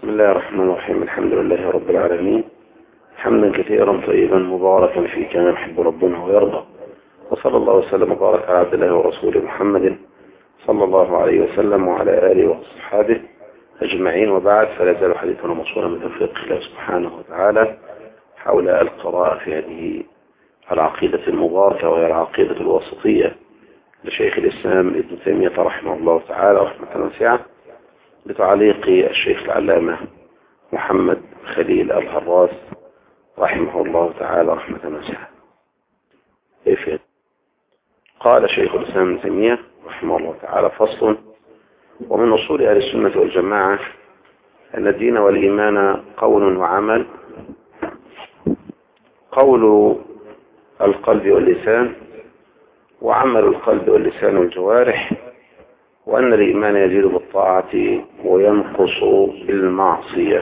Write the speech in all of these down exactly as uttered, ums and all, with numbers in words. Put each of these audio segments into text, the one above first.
بسم الله الرحمن الرحيم. الحمد لله رب العالمين، حمدا كثيرا طيبا مباركا فيه كما يحب ربنا ويرضى، وصلى الله وسلم وبارك على عبد الله ورسوله محمد صلى الله عليه وسلم وعلى آله وصحبه أجمعين، وبعد، فلا يزال حديثنا موصولا من توفيق الله سبحانه وتعالى حول القراءة في هذه العقيدة المباركة، وهي العقيدة الوسطية لشيخ الإسلام ابن تيمية رحمه الله تعالى رحمة واسعة، بتعليق الشيخ العلامة محمد خليل الهراس رحمه الله تعالى رحمة واسعة. كيف قال شيخ الإسلام ابن تيمية رحمه الله تعالى: فصل: ومن أصول أهل السنة والجماعة أن الدين والإيمان قول وعمل، قول القلب واللسان، وعمل القلب واللسان والجوارح، وأن الإيمان يزيد بالطاعة وينقص بالمعصية.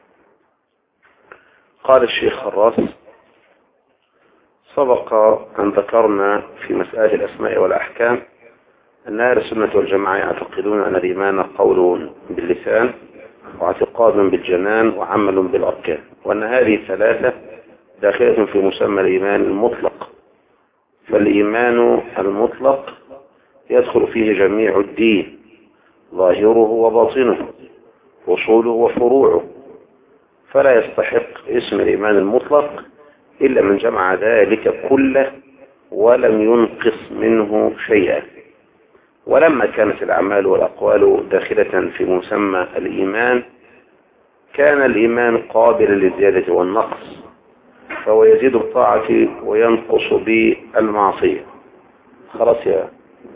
قال الشيخ الراس: سبق أن ذكرنا في مسألة الأسماء والأحكام أن أهل السنة والجماعة يعتقدون أن الإيمان قول باللسان واعتقاد بالجنان وعمل بالأركان، وأن هذه الثلاثة داخلة في مسمى الإيمان المطلق. فالإيمان المطلق يدخل فيه جميع الدين، ظاهره وباطنه، وصوله وفروعه، فلا يستحق اسم الإيمان المطلق إلا من جمع ذلك كله ولم ينقص منه شيئا. ولما كانت الأعمال والأقوال داخلة في مسمى الإيمان، كان الإيمان قابلا للزيادة والنقص، فهو يزيد بالطاعة وينقص بالمعصية. خلاص يا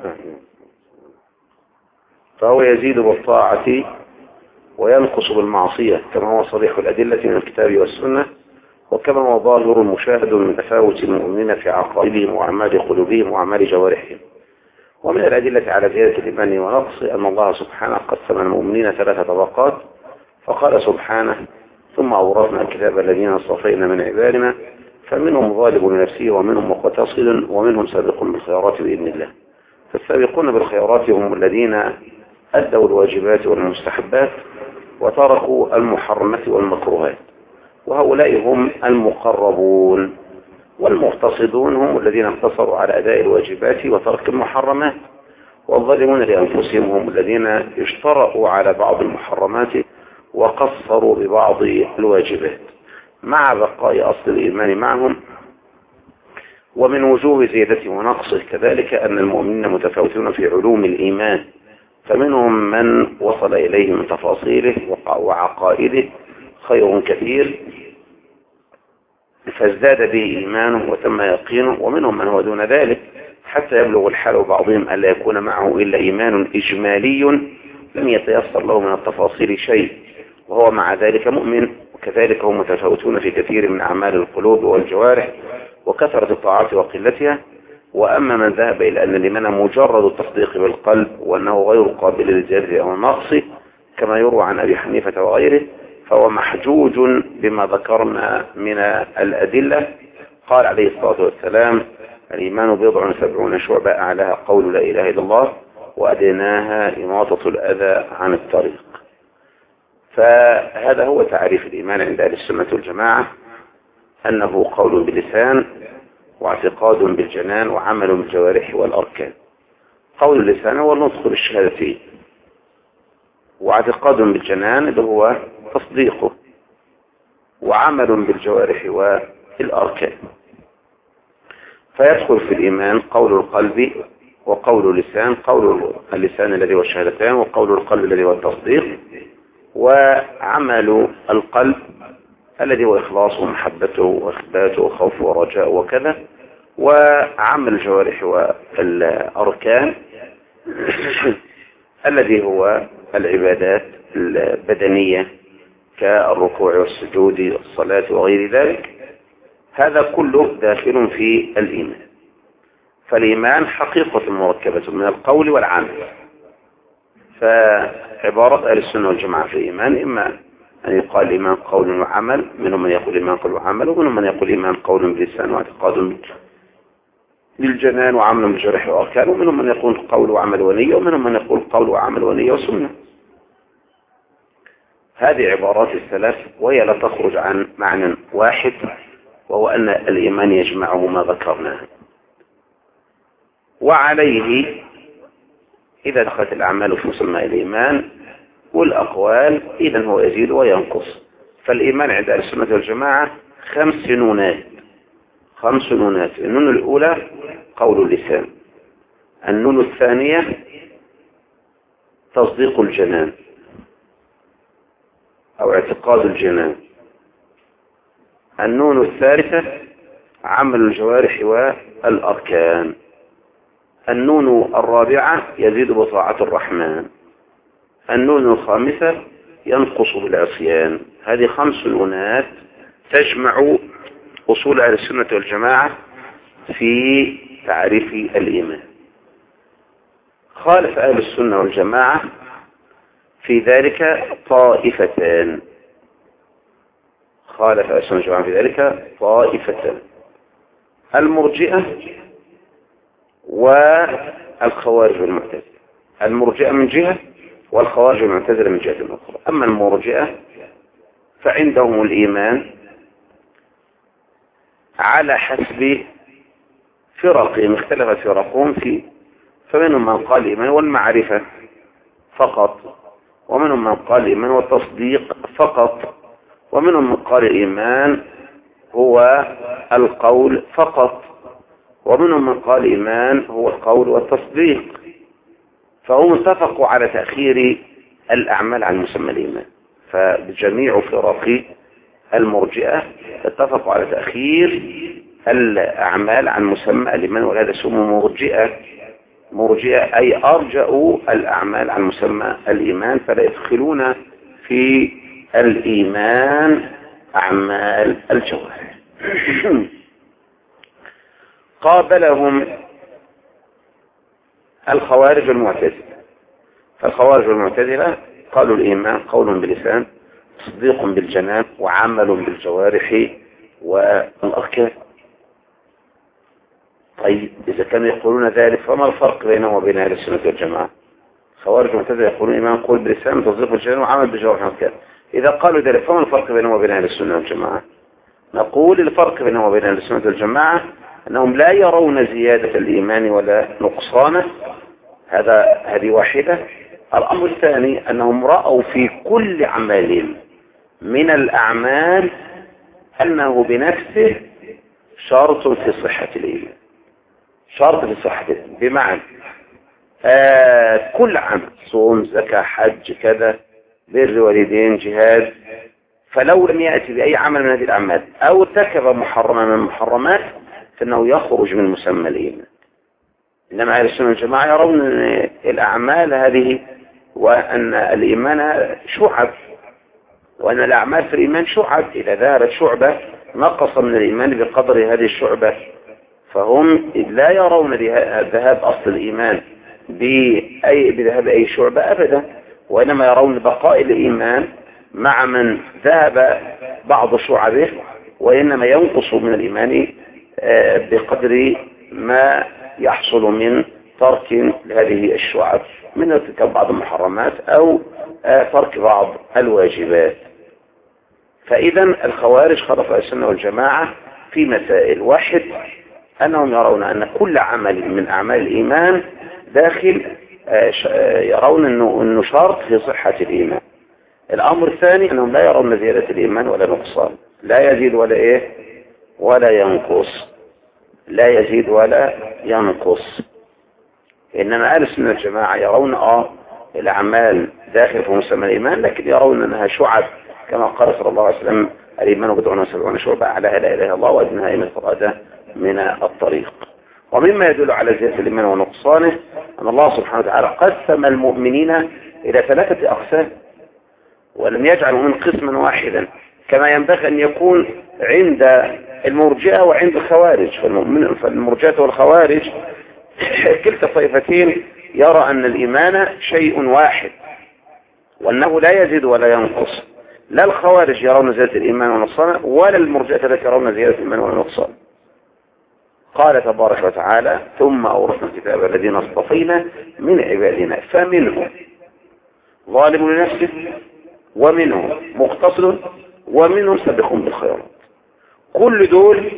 فهو يزيد بالطاعة وينقص بالمعصية، كما هو صريح الأدلة من الكتاب والسنة، وكما هو ظاهر المشاهد من تفاوت المؤمنين في عقائدهم وأعمال قلوبهم وأعمال جوارحهم. ومن الأدلة على زيادة الإيمان ونقص أن الله سبحانه قسم المؤمنين ثلاثة طبقات، فقال سبحانه: ثم أورثنا الكتاب الذين اصطفينا من عبادنا فمنهم ظالم لنفسه ومنهم مقتصد ومنهم سابق بالخيرات بإذن الله. فالسابقون بالخيرات هم الذين أدوا الواجبات والمستحبات وتركوا المحرمات والمكروهات، وهؤلاء هم المقربون. والمقتصدون هم الذين اقتصروا على أداء الواجبات وترك المحرمات. والظالمون لأنفسهم هم الذين اشترأوا على بعض المحرمات وقصروا ببعض الواجبات، مع بقاء أصل الإيمان معهم. ومن وجوه زيادته ونقصه كذلك أن المؤمنين متفاوتون في علوم الإيمان، فمنهم من وصل إليه من تفاصيله وعقائده خير كثير فازداد به إيمانه وتم يقينه، ومنهم من هو دون ذلك حتى يبلغ الحال بعضهم ألا يكون معه إلا إيمان إجمالي لم يتيسر له من التفاصيل شيء، وهو مع ذلك مؤمن. وكذلك هم متفاوتون في كثير من أعمال القلوب والجوارح وكثرة الطاعات وقلتها. وأما من ذهب إلى أن الإيمان مجرد التصديق بالقلب وأنه غير قابل للزيادة أو النقص كما يروى عن أبي حنيفة وغيره، فهو محجوج بما ذكرنا من الأدلة. قال عليه الصلاة والسلام: الإيمان بضع سبعون شعبة، أعلاها قول لا إله إلا الله وأدناها إماطة الأذى عن الطريق. فهذا هو تعريف الإيمان عند أهل السنة والجماعة، أنه قول باللسان واعتقاد بالجنان وعمل بالجوارح والأركان. قول اللسان هو النطق بالشهادتين، واعتقاد بالجنان اللي هو تصديقه، وعمل بالجوارح والأركان. فيدخل في الإيمان قول القلب وقول اللسان، قول اللسان الذي هو الشهادتان، وقول القلب الذي هو التصديق، وعمل القلب الذي هو إخلاصه ومحبته وإخباته وخوفه ورجاءه وكذا، وعمل الجوارح والأركان الذي هو العبادات البدنية كالركوع والسجود والصلاة وغير ذلك. هذا كله داخل في الإيمان. فالإيمان حقيقة مركبة من القول والعمل. فعبارة أهل السنة والجماعة في الإيمان إما أن يقال الإيمان قول وعمل، منهم من يقول الإيمان قول وعمل، ومنهم من يقول الإيمان قول بلسان واعتقاد بالجنان وعمل بالجرح وأركان، ومنهم من يقول قول وعمل ونية، ومنهم من يقول قول وعمل ونية وسنة. هذه عبارات السلف وهي لا تخرج عن معنى واحد، وهو أن الإيمان يجمعه ما ذكرناه. وعليه إذا دخلت الأعمال في مسمى الإيمان والأقوال إذن هو يزيد وينقص. فالإيمان عند السنة والجماعة خمس نونات خمس نونات النون الأولى قول اللسان، النون الثانية تصديق الجنان أو اعتقاد الجنان، النون الثالثة عمل الجوارح والأركان، النون الرابعة يزيد بطاعة الرحمن، النون الخامسة ينقص بالعصيان. هذه خمس نونات تجمع أصول أهل السنة والجماعة في تعريف الإيمان. خالف أهل السنة والجماعة في ذلك طائفتان خالف أهل السنة والجماعة في ذلك طائفتان المرجئة والخوارج والمعتزلة. المرجئة من جهة والخوارج والمعتزلة من جهة أخرى. أما المرجئة فعندهم الإيمان على حسب فرقهم، اختلف فرقهم فيه، فمنهم من قال الإيمان والمعرفة فقط، ومنهم من قال الإيمان والتصديق فقط، ومنهم من قال الإيمان هو القول فقط، ومنهم من قال الإيمان هو القول والتصديق. فهم اتفقوا على تأخير الأعمال عن مسمى الإيمان. فجميع فرق المرجئة اتفقوا على تأخير الأعمال عن مسمى الإيمان، ولهذا سموا مرجئة. مرجئة أي أرجأوا الأعمال عن مسمى الإيمان، فلا يدخلون في الإيمان أعمال الجوارح. قابلهم الخوارج والمعتزلة. فالخوارج والمعتزلة قالوا الإيمان قول باللسان، تصديق بالجنان، وعمل بالجوارح والأركان. طيب إذا كانوا يقولون ذلك فما الفرق بينهم وبين أهل السنة والجماعة؟ خوارج والمعتزلة يقولون إيمان قول باللسان، تصديق بالجنان، وعمل بالجوارح والأركان. إذا قالوا ذلك فما الفرق بينهم وبين أهل السنة والجماعة؟ نقول الفرق بينهم وبين أهل السنة والجماعة أنهم لا يرون زيادة الإيمان ولا نقصانه. هذا هذه واحدة. الأمر الثاني أنهم رأوا في كل عمل من الأعمال أنه بنفسه شرط في صحة الإيمان، شرط في صحة الإيمان. بمعنى آه كل عمل، صوم، زكاة، حج، كذا، بر والدين، جهاد، فلو لم يأتي بأي عمل من هذه الأعمال أو ارتكب محرما من المحرمات فإنه يخرج من مسمى الإيمان. إنما أهل السنة والجماعة يرون أن الأعمال هذه وأن الإيمان شعب، وأن الأعمال في الإيمان شعب، إذا ذهبت شعبة نقص من الإيمان بقدر هذه الشعبة. فهم لا يرون ذهاب أصل الإيمان بأي بذهاب أي شعبة أبدا، وإنما يرون بقاء الإيمان مع من ذهب بعض شعبه، وإنما ينقص من الإيمان بقدر ما يحصل من ترك هذه الشعب من ارتكاب بعض المحرمات أو ترك بعض الواجبات. فإذا الخوارج خالف السنة والجماعة في مسائل. واحد، أنهم يرون أن كل عمل من أعمال الإيمان داخل، يرون أنه, أنه شرط في صحة الإيمان. الأمر الثاني أنهم لا يرون زيادة الإيمان ولا نقصان، لا يزيد ولا إيه ولا ينقص، لا يزيد ولا ينقص. إنما أهل السنة والجماعة يرون آه الأعمال داخل في مسمى الإيمان، لكن يرون أنها شعب، كما قال صلى الله عليه وسلم الإيمان بضع وسبعون شعبة، أعلاها لا إله إلا الله وأدناها إيمان فرادة من الطريق. ومما يدل على زيادة الإيمان ونقصانه أن الله سبحانه وتعالى قسم المؤمنين إلى ثلاثة أقسام، ولم يجعلوا من قسما واحدا كما ينبغي أن يكون عند المرجئة وعند الخوارج. فالمرجئة والخوارج كلتا الطائفتين يرى أن الإيمان شيء واحد وأنه لا يزيد ولا ينقص. لا الخوارج يرون زيادة الإيمان ونقصانه، ولا المرجئة التي يرون زيادة الإيمان ونقصانه. قال تبارك وتعالى: ثم أورثنا الكتاب الذين اصطفينا من عبادنا فمنهم ظالم لنفسه ومنهم مقتصد ومنهم سابق بالخيرات. كل دول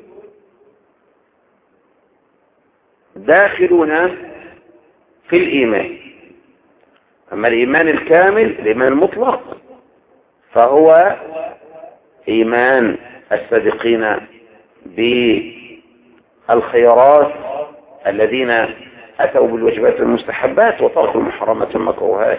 داخلون في الإيمان. أما الإيمان الكامل الإيمان المطلق فهو إيمان السابقين بالخيرات الذين أتوا بالواجبات والمستحبات وتركوا المحرمات والمكروهات،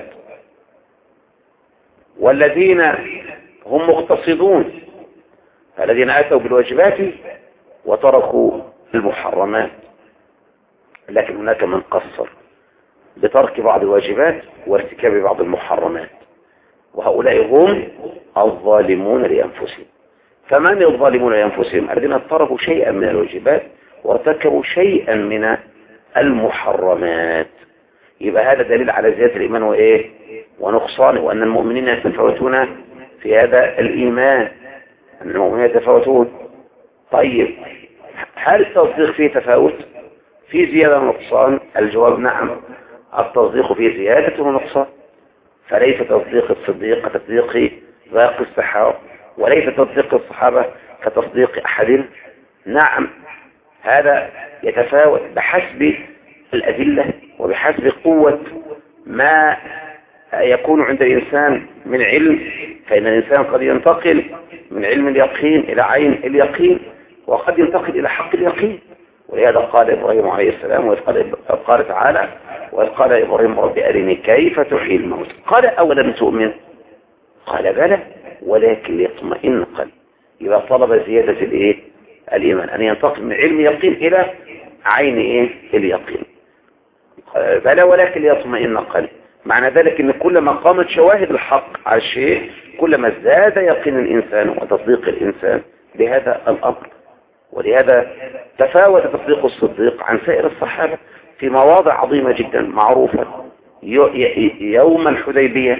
والذين هم مقتصدون الذين أتوا بالواجبات وتركوا المحرمات. لكن هناك من قصر بترك بعض الواجبات وارتكاب بعض المحرمات، وهؤلاء هم الظالمون لأنفسهم. فمن الظالمون لأنفسهم؟ الذين تركوا شيئا من الواجبات وارتكبوا شيئا من المحرمات. يبقى هذا دليل على زيادة الإيمان وإيه ونقصانه، وأن المؤمنين يتفاوتون في هذا الإيمان، أن المؤمنين يتفاوتون. طيب هل التصديق فيه تفاوت في زيادة ونقصان؟ الجواب نعم، التصديق فيه زيادة ونقصان، فليس تصديق الصديق كتصديق باقي الصحابة، وليس تصديق الصحابة كتصديق أحد. نعم هذا يتفاوت بحسب الأدلة وبحسب قوة ما يكون عند الإنسان من علم، فإن الإنسان قد ينتقل من علم اليقين إلى عين اليقين، وقد ينتقل إلى حق اليقين. ولهذا قال إبراهيم عليه السلام، وقال قال تعالى: وإذ قال إبراهيم رب أرني كيف تحيي الموت قال أولم تؤمن قال بلى ولكن ليطمئن قلبي. إذا طلب زيادة الإيه الإيمان أن ينتقل من علم يقين إلى عين إيه اليقين، بلى ولكن ليطمئن قلبي. معنى ذلك أن كلما قامت شواهد الحق على الشيء كلما زاد يقين الإنسان وتصديق الإنسان بهذا الأمر. ولهذا تفاوت تصديق الصديق عن سائر الصحابة في مواضع عظيمة جدا معروفة. يوم الحديبية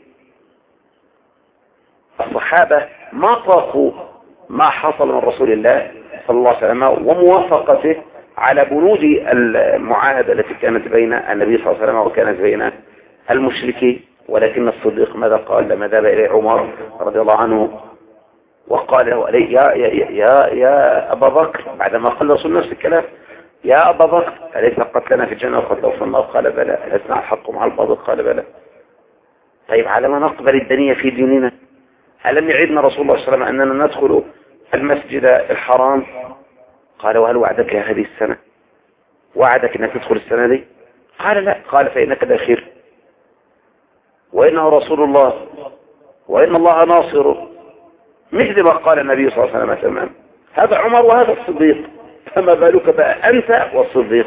الصحابة ما طاقوا ما حصل من رسول الله صلى الله عليه وسلم وموافقته على بنود المعاهدة التي كانت بين النبي صلى الله عليه وسلم وكانت بين المشركين. ولكن الصديق ماذا قال لما ذهب إليه عمر رضي الله عنه وقال له: يا, يا, يا, يا أبا بكر، بعدما قال رسول نفس الكلام: يا أبا بكر أليس قتلنا في الجنة وقتلوا في النار؟ قال بلى. ألسنا الحق مع الباطل؟ قال بلى. طيب على ما نقبل الدنيا في ديننا؟ ألم يعدنا رسول الله صلى الله عليه وسلم أننا ندخل المسجد الحرام؟ قال: وهل وعدك هذه السنة؟ وعدك أنك تدخل السنة دي؟ قال: لا. قال: فإنك داخل، وإنه رسول الله، وإن الله ناصره، مثل ما قال النبي صلى الله عليه وسلم تمام. هذا عمر وهذا الصديق، فما بالك بقى أنت والصديق؟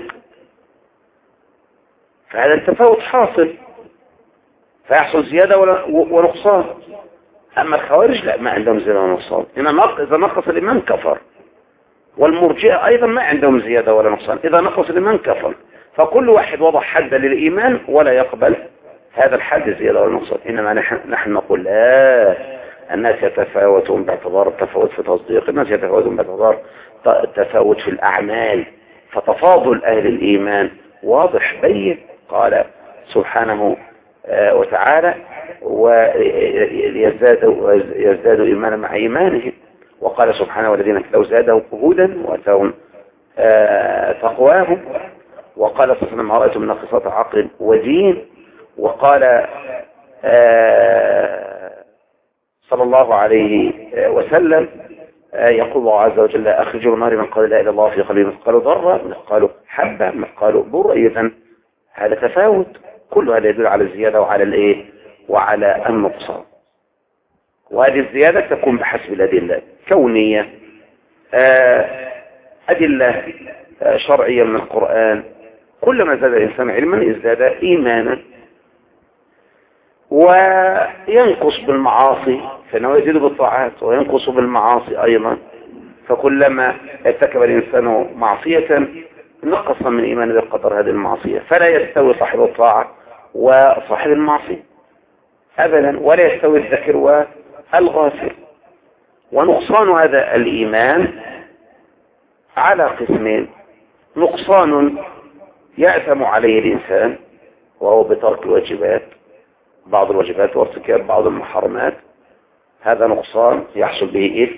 فهذا التفاوت حاصل، فيحصل زيادة ونقصان. أما الخوارج لا، ما عندهم زيادة ونقصان. إذا نقص الإيمان كفر. والمرجئة أيضا ما عندهم زيادة ولا نقصان، إذا نقص الإيمان كفر. فكل واحد وضع حدا للإيمان ولا يقبل هذا الحد زيادة ولا نقصان. إنما نحن, نحن نقول لا، الناس يتفاوتون باعتبار التفاوت في تصديق، الناس يتفاوتون باعتبار التفاوت في الأعمال، فتفاضل أهل الإيمان واضح بين. قال سبحانه وتعالى: ويزدادوا يزدادوا إيمانا مع إيمانهم. وقال سبحانه: والذين لو زادهم هدى وأتاهم تقواهم. وقال صلى الله عليه وسلم: ما رأيت من ناقصات عقل ودين. وقال صلى الله عليه وسلم: يقول الله عز وجل: أخرجوا النار من قال لا إله إلا الله في قلبه مثقال ذرة، مثقال حبة، مثقال بر. إذن هذا تفاوت، كل هذا يدل على الزيادة وعلى الإيه وعلى النقصان. وهذه الزيادة تكون بحسب الأدلة كونية، أدلة شرعية من القرآن. كلما زاد الإنسان علما ازداد إيمانا. وينقص بالمعاصي فإنه يزيد بالطاعات، وينقص بالمعاصي أيضا. فكلما ارتكب الإنسان معصية نقص من إيمانه بقدر هذه المعصية. فلا يستوي صاحب الطاعة وصاحب المعصية أبدا، ولا يستوي الذكر والغافل. ونقصان هذا الإيمان على قسمين: نقصان يأثم عليه الإنسان وهو بترك الواجبات، بعض الواجبات وارتكاب بعض المحرمات، هذا نقصان يحصل به إثم،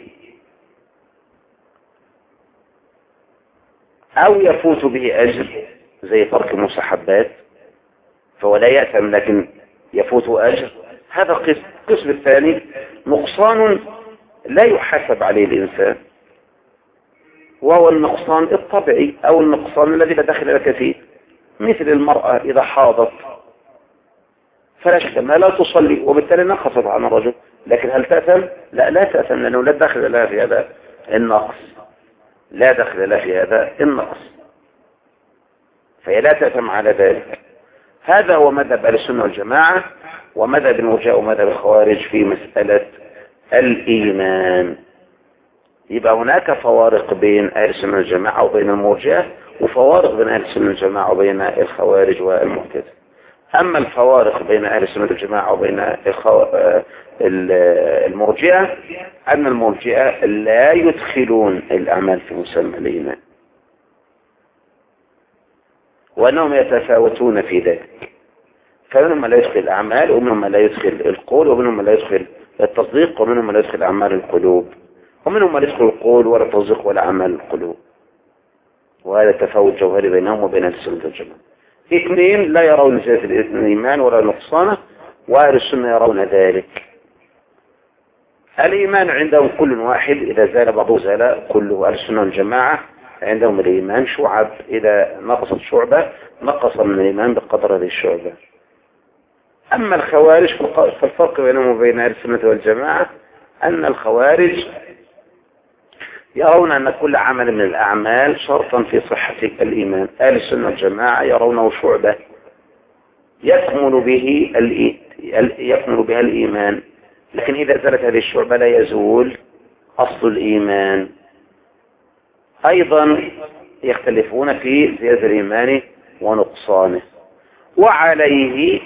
أو يفوت به أجر زي ترك المستحبات فهو لا يأثم لكن يفوت أجر، هذا قسم. القسم الثاني نقصان لا يحاسب عليه الإنسان، وهو النقصان الطبيعي أو النقصان الذي لا دخل لك فيه، مثل المرأة إذا حاضت فلا شك ما لا تصلي وبالتالي نقصت عن الرجل، لكن هل تأثم؟ لا لا تأثم، لأنه لا دخل لها في هذا النقص، لا دخل لها في هذا النقص، فهي لا تأثم على ذلك. هذا هو مذهب أهل السنة والجماعة ومذهب المرجئة ومذهب الخوارج في مسألة الإيمان. يبقى هناك فوارق بين أهل السنة والجماعة وبين المرجئة، وفوارق بين أهل السنة والجماعة وبين الخوارج والمعتزلة. أما الفوارق بين أهل السنة والجماعة وبين الخو... المرجئة أن المرجئة لا يدخلون الأعمال في مسمى الإيمان، وأنهم يتفاوتون في ذلك، فمنهم من لا يدخل الأعمال ومنهم من لا يدخل القول ومنهم من لا يدخل التصديق ومنهم من لا يدخل أعمال القلوب ومنهم من لا يدخل القول ولا التصديق ولا أعمال القلوب. وهذا التفاوت جوهري بينهم وبين السنة والجماعة. اثنين لا يرون زيادة الإيمان ولا نقصانه، وأهل السنة يرون ذلك. الإيمان عندهم كل واحد، إذا زال بعضه زال كله. أهل السنة والجماعة عندهم الإيمان شعب، إذا نقصت شعبة نقص من الإيمان بقدر هذه الشعبة. أما الخوارج فالفرق بينهم وبين أهل السنة والجماعة أن الخوارج يرون أن كل عمل من الأعمال شرطا في صحة الإيمان. أهل السنة والجماعة يرونه شعبة يكمل به يكمل بها الإيمان، لكن إذا زالت هذه الشعبة لا يزول أصل الإيمان. أيضا يختلفون في زيادة الإيمان ونقصانه، وعليه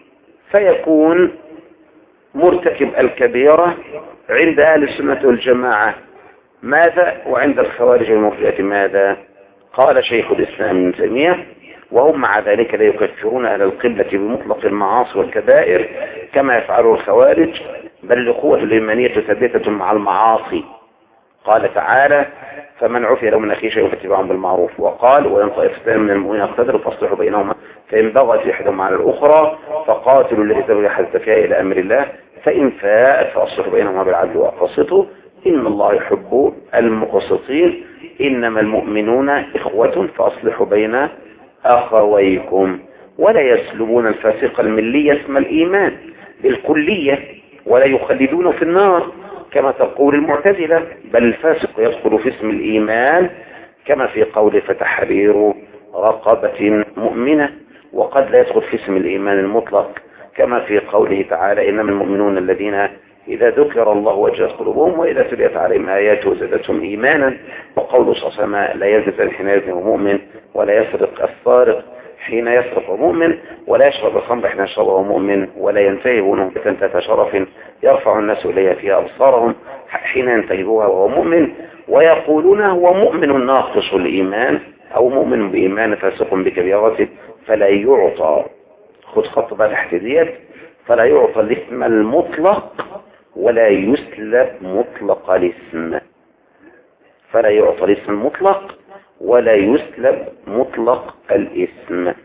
فيكون مرتكب الكبيرة عند أهل السنة والجماعة ماذا، وعند الخوارج والمرجئة ماذا؟ قال شيخ الإسلام ابن تيمية: وهم مع ذلك لا يكفرون أهل القبلة بمطلق المعاصي والكبائر كما يفعله الخوارج، بل الأخوة الإيمانية ثابتة مع المعاصي. قال تعالى: فمن عفي له من أخيه شيء فاتباع بالمعروف. وقال: وإن طائفتان من المؤمنين اقتتلوا فاصلحوا بينهما فإن بغت إحداهما على الأخرى فقاتلوا التي تبغي حتى تفيء إلى أمر الله فإن فاءت فأصلحوا بينهما بالعدل وأقسطوا إن الله يحب المقسطين إنما المؤمنون إخوة فأصلحوا بين أخويكم. ولا يسلبون الفاسق الملي اسم الإيمان بالكلية ولا يخلدونه في النار كما تقول المعتزلة، بل الفاسق يدخل في اسم الإيمان كما في قول فتحرير رقبة مؤمنة، وقد لا يدخل في اسم الإيمان المطلق كما في قوله تعالى: إنما المؤمنون الذين إذا ذكر الله وجلت قلوبهم وإذا تليت عليهم آياته زادتهم إيمانا. وقوله صلى الله عليه وسلم: لا يزني حين يزني مؤمن ولا يسرق السارق حين يسرق مؤمن ولا يشرب الخمر حين يشربه مؤمن ولا ينتهبونه بتنتهة شرف يرفع الناس إليها فيها أبصارهم حين ينتهبوها وهو مؤمن ويقولون هو مؤمن ناقص الإيمان أو مؤمن بإيمان فاسق بكبيرته فلا يعطى، خذ خط بقى تحت ديت، فلا يعطى الاسم المطلق ولا يسلب مطلق الاسم. فلا يعطى الاسم المطلق ولا يسلب مطلق الاسم.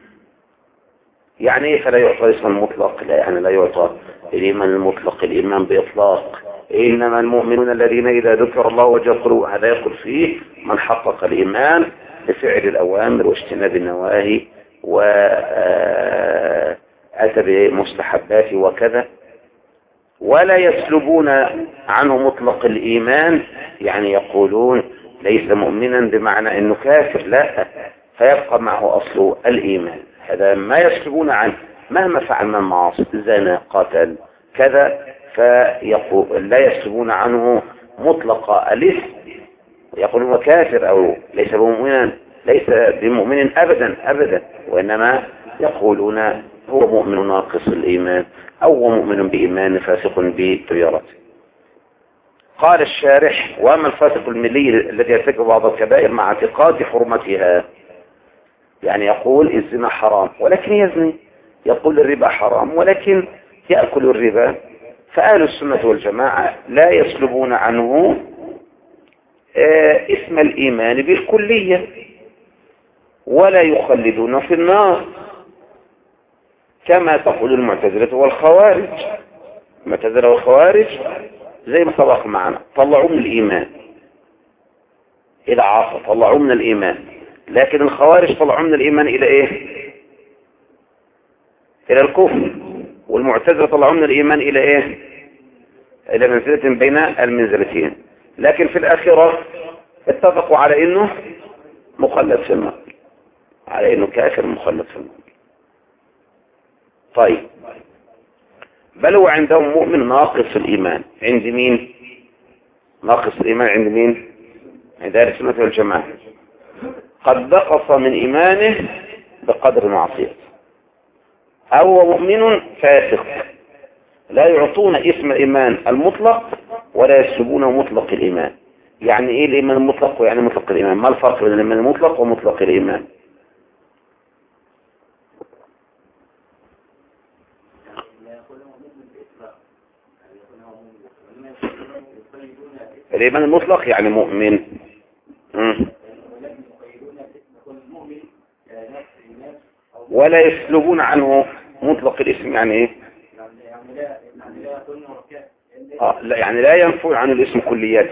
يعني ايه فلا يعطى الاسم المطلق؟ لا يعني لا يعطى الإيمان المطلق الإيمان بإطلاق. إنما المؤمنون الذين إذا ذكر الله وجلت قلوبهم، هذا يدخل فيه من حقق الإيمان بفعل الأوامر واجتناب النواهي وأتى بمستحبات وكذا. ولا يسلبون عنه مطلق الإيمان، يعني يقولون ليس مؤمنا بمعنى أنه كافر، لا، فيبقى معه أصل الإيمان. هذا ما يسلبون عنه مهما فعل من معاصي، زنا، قتل، كذا، فيقول لا يسلبون عنه مطلق الاسم، يقولون هو كافر أو ليس بمؤمنا، ليس بمؤمن أبدا أبدا، وإنما يقولون هو مؤمن ناقص الإيمان أو هو مؤمن بإيمان فاسق بكبيرته. قال الشارح: وأما الفاسق الملي الذي يرتكب بعض الكبائر مع اعتقاد حرمتها، يعني يقول الزنا حرام ولكن يزني، يقول الربا حرام ولكن يأكل الربا، فأهل السنة والجماعة لا يسلبون عنه اسم الإيمان بالكلية ولا يخلدون في النار كما تقول المعتزلة والخوارج. المعتزلة والخوارج زي ما سبق معنا طلعوا من الإيمان، إذا عاصى طلعوا من الإيمان، لكن الخوارج طلعوا من الإيمان إلى إيه؟ إلى الكفر. والمعتزلة طلعوا من الإيمان إلى إيه؟ إلى منزلة بين المنزلتين، لكن في الآخرة اتفقوا على إنه مخلد في النار، على إنه كافر مخلد في النار. طيب، بل هو عندهم مؤمن ناقص الإيمان. عند مين ناقص الإيمان؟ عند مين؟ عند أهل السنة والجماعة. قد نقص من إيمانه بقدر معصيته، أو هو مؤمن فاسق لا يعطون اسم الإيمان المطلق ولا يسلبونه مطلق الإيمان. يعني إيه الإيمان المطلق ويعني مطلق الإيمان؟ ما الفرق بين الإيمان المطلق ومطلق الإيمان؟ الإيمان المطلق يعني مؤمن. مم. ولا يسلبون عنه مطلق الاسم. يعني ايه؟ آه لا، يعني لا ينفون عن الاسم كلياته.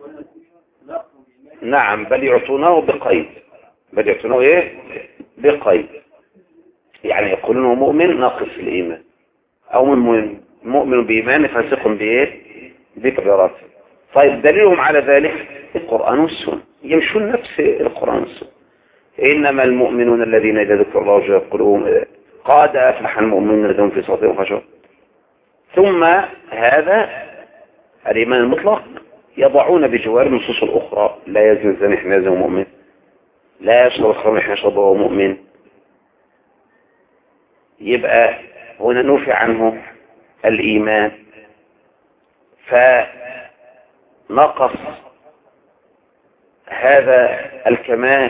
نعم، بل يعطونه بقيد. بل يعطونه ايه؟ بقيد. يعني يقولون مؤمن ناقص الإيمان، أو من مؤمن بإيمان فاسق بإيه؟ بكبيرات. طيب، دليلهم على ذلك القرآن والسنة، يمشون نفس القرآن والسنة. إنما المؤمنون الذين إذا ذكر الله وجلت قلوبهم قد أفلح المؤمنون الذين في صلاتهم خشوع. ثم هذا الإيمان المطلق يضعون بجوار النصوص الأخرى: لا يزني الزاني حين يزني مؤمن، لا يشرب الخمر حين يشرب وهو مؤمن. يبقى هنا نوفي عنه الإيمان، فنقص هذا الكمال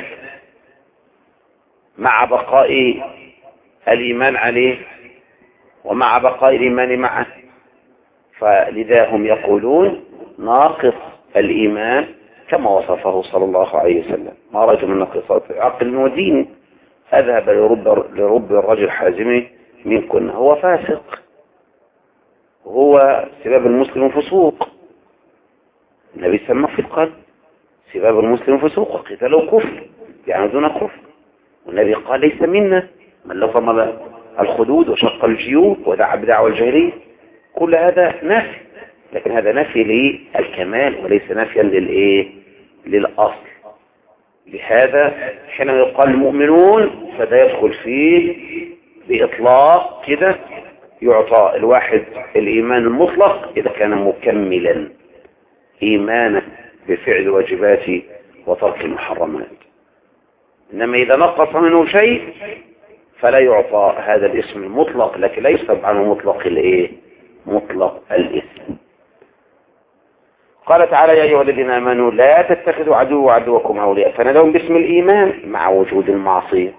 مع بقاء الإيمان عليه ومع بقاء الإيمان معه. فلذا هم يقولون ناقص الإيمان كما وصفه صلى الله عليه وسلم: ما رجل من ناقصات عقل ودين أذهب لرب, لرب الرجل حازم منكن. هو فاسق، هو سباب المسلم فسوق. النبي سمى في القلب سباب المسلم فسوق وقتاله كفر، يعني دون كفر. والنبي قال: ليس منا من لطم الخدود وشق الجيوب ودعا بدعوى الجاهلية. كل هذا نفي، لكن هذا نفي للكمال وليس نفيا للايه؟ للأصل. لهذا حينما يقال المؤمنون فده يدخل فيه بإطلاق كده، يعطى الواحد الإيمان المطلق إذا كان مكملا إيمانا بفعل الواجبات وترك المحرمات. إنما إذا نقص منه شيء فلا يعطى هذا الاسم المطلق، لكن لا يسلب عنه مطلق الايه؟ مطلق الاسم. قال تعالى: يا أيها الذين آمنوا لا تتخذوا عدو وعدوكم أولياء. فنادهم باسم الإيمان مع وجود المعصية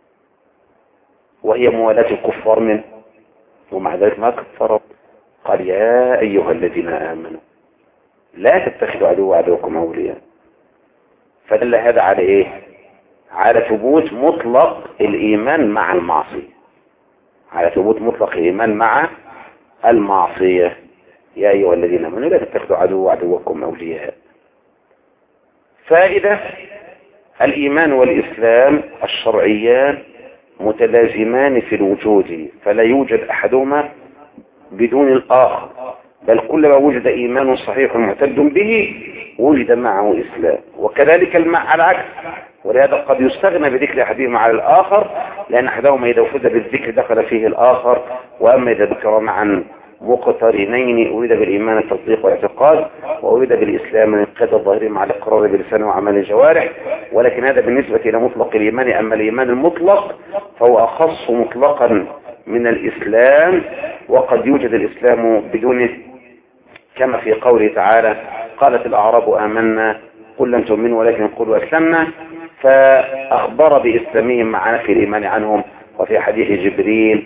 وهي موالاة الكفار منه، ومع ذلك ما كفروا. قال: يا أيها الذين آمنوا لا تتخذوا عدو وعدوكم أولياء. فدل هذا على إيه؟ على ثبوت مطلق الإيمان مع المعصية، على ثبوت مطلق الإيمان مع المعصية. يا أيها الذين آمنوا لا تتخذوا عدو وعدوكم أولياء. فائدة: الإيمان والإسلام الشرعيان متلازمان في الوجود، فلا يوجد أحدهما بدون الآخر، بل كلما وجد إيمان صحيح معتد به وجد معه إسلام، وكذلك المع العكس. ولهذا قد يستغنى بذكر أحدهما على الآخر، لأن أحدهما إذا وفد بالذكر دخل فيه الآخر. وأما إذا ذكر معا مقترنين أريد بالإيمان التصديق والاعتقاد، وأريد بالإسلام الانقياد الظاهري مع الإقرار باللسان وعمل الجوارح. ولكن هذا بالنسبة إلى مطلق الإيمان. أما الإيمان المطلق فهو أخص مطلقا من الإسلام، وقد يوجد الإسلام بدونه، كما في قوله تعالى: قالت الأعراب آمنا قل لم تؤمنوا ولكن قولوا أسلمنا. فأخبر بإسلامهم مع نفي الإيمان عنهم. وفي حديث جبريل: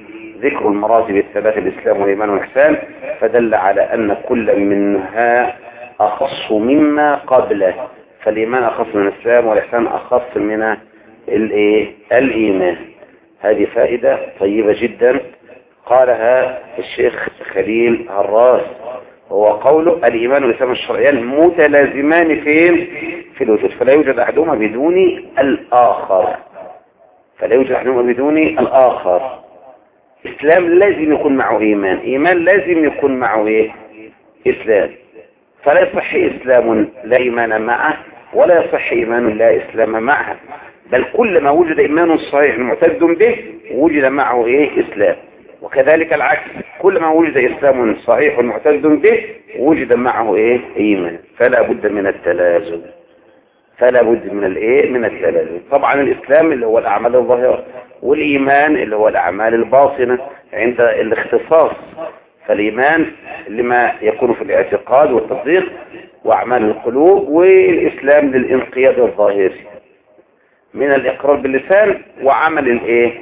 ذكر المراتب الثلاث الإسلام والإيمان والإحسان، فدل على أن كل منها أخص مما قبله، فالإيمان أخص من الإسلام والإحسان أخص من الإيه؟ الإيمان. هذه فائدة طيبة جدا قالها الشيخ خليل هراس، هو قوله الإيمان والإسلام الشرعيان متلازمان فين؟ في الوجود، فلا يوجد أحدهما بدون الآخر، فلا يوجد أحدهما بدون الآخر. إسلام لازم يكون معه إيمان، إيمان لازم يكون معه إيه؟ إسلام، فلا يصح إسلام لا إيمان معه، ولا يصح إيمان لا إسلام معه، بل كل ما وجد إيمان صحيح معتد به وجد معه إيه؟ إسلام، وكذلك العكس، كل ما وجد إسلام صحيح معتد به وجد معه إيه؟ إيمان، فلا بد من التلازم، فلا بد من الإيه؟ من التلازم. طبعا الإسلام اللي هو الأعمال الظاهرة، والإيمان اللي هو الأعمال الباطنة عند الاختصاص، فالإيمان لما يكون في الاعتقاد والتصديق وأعمال القلوب، والإسلام للانقياد الظاهري من الإقرار باللسان وعمل الإيه؟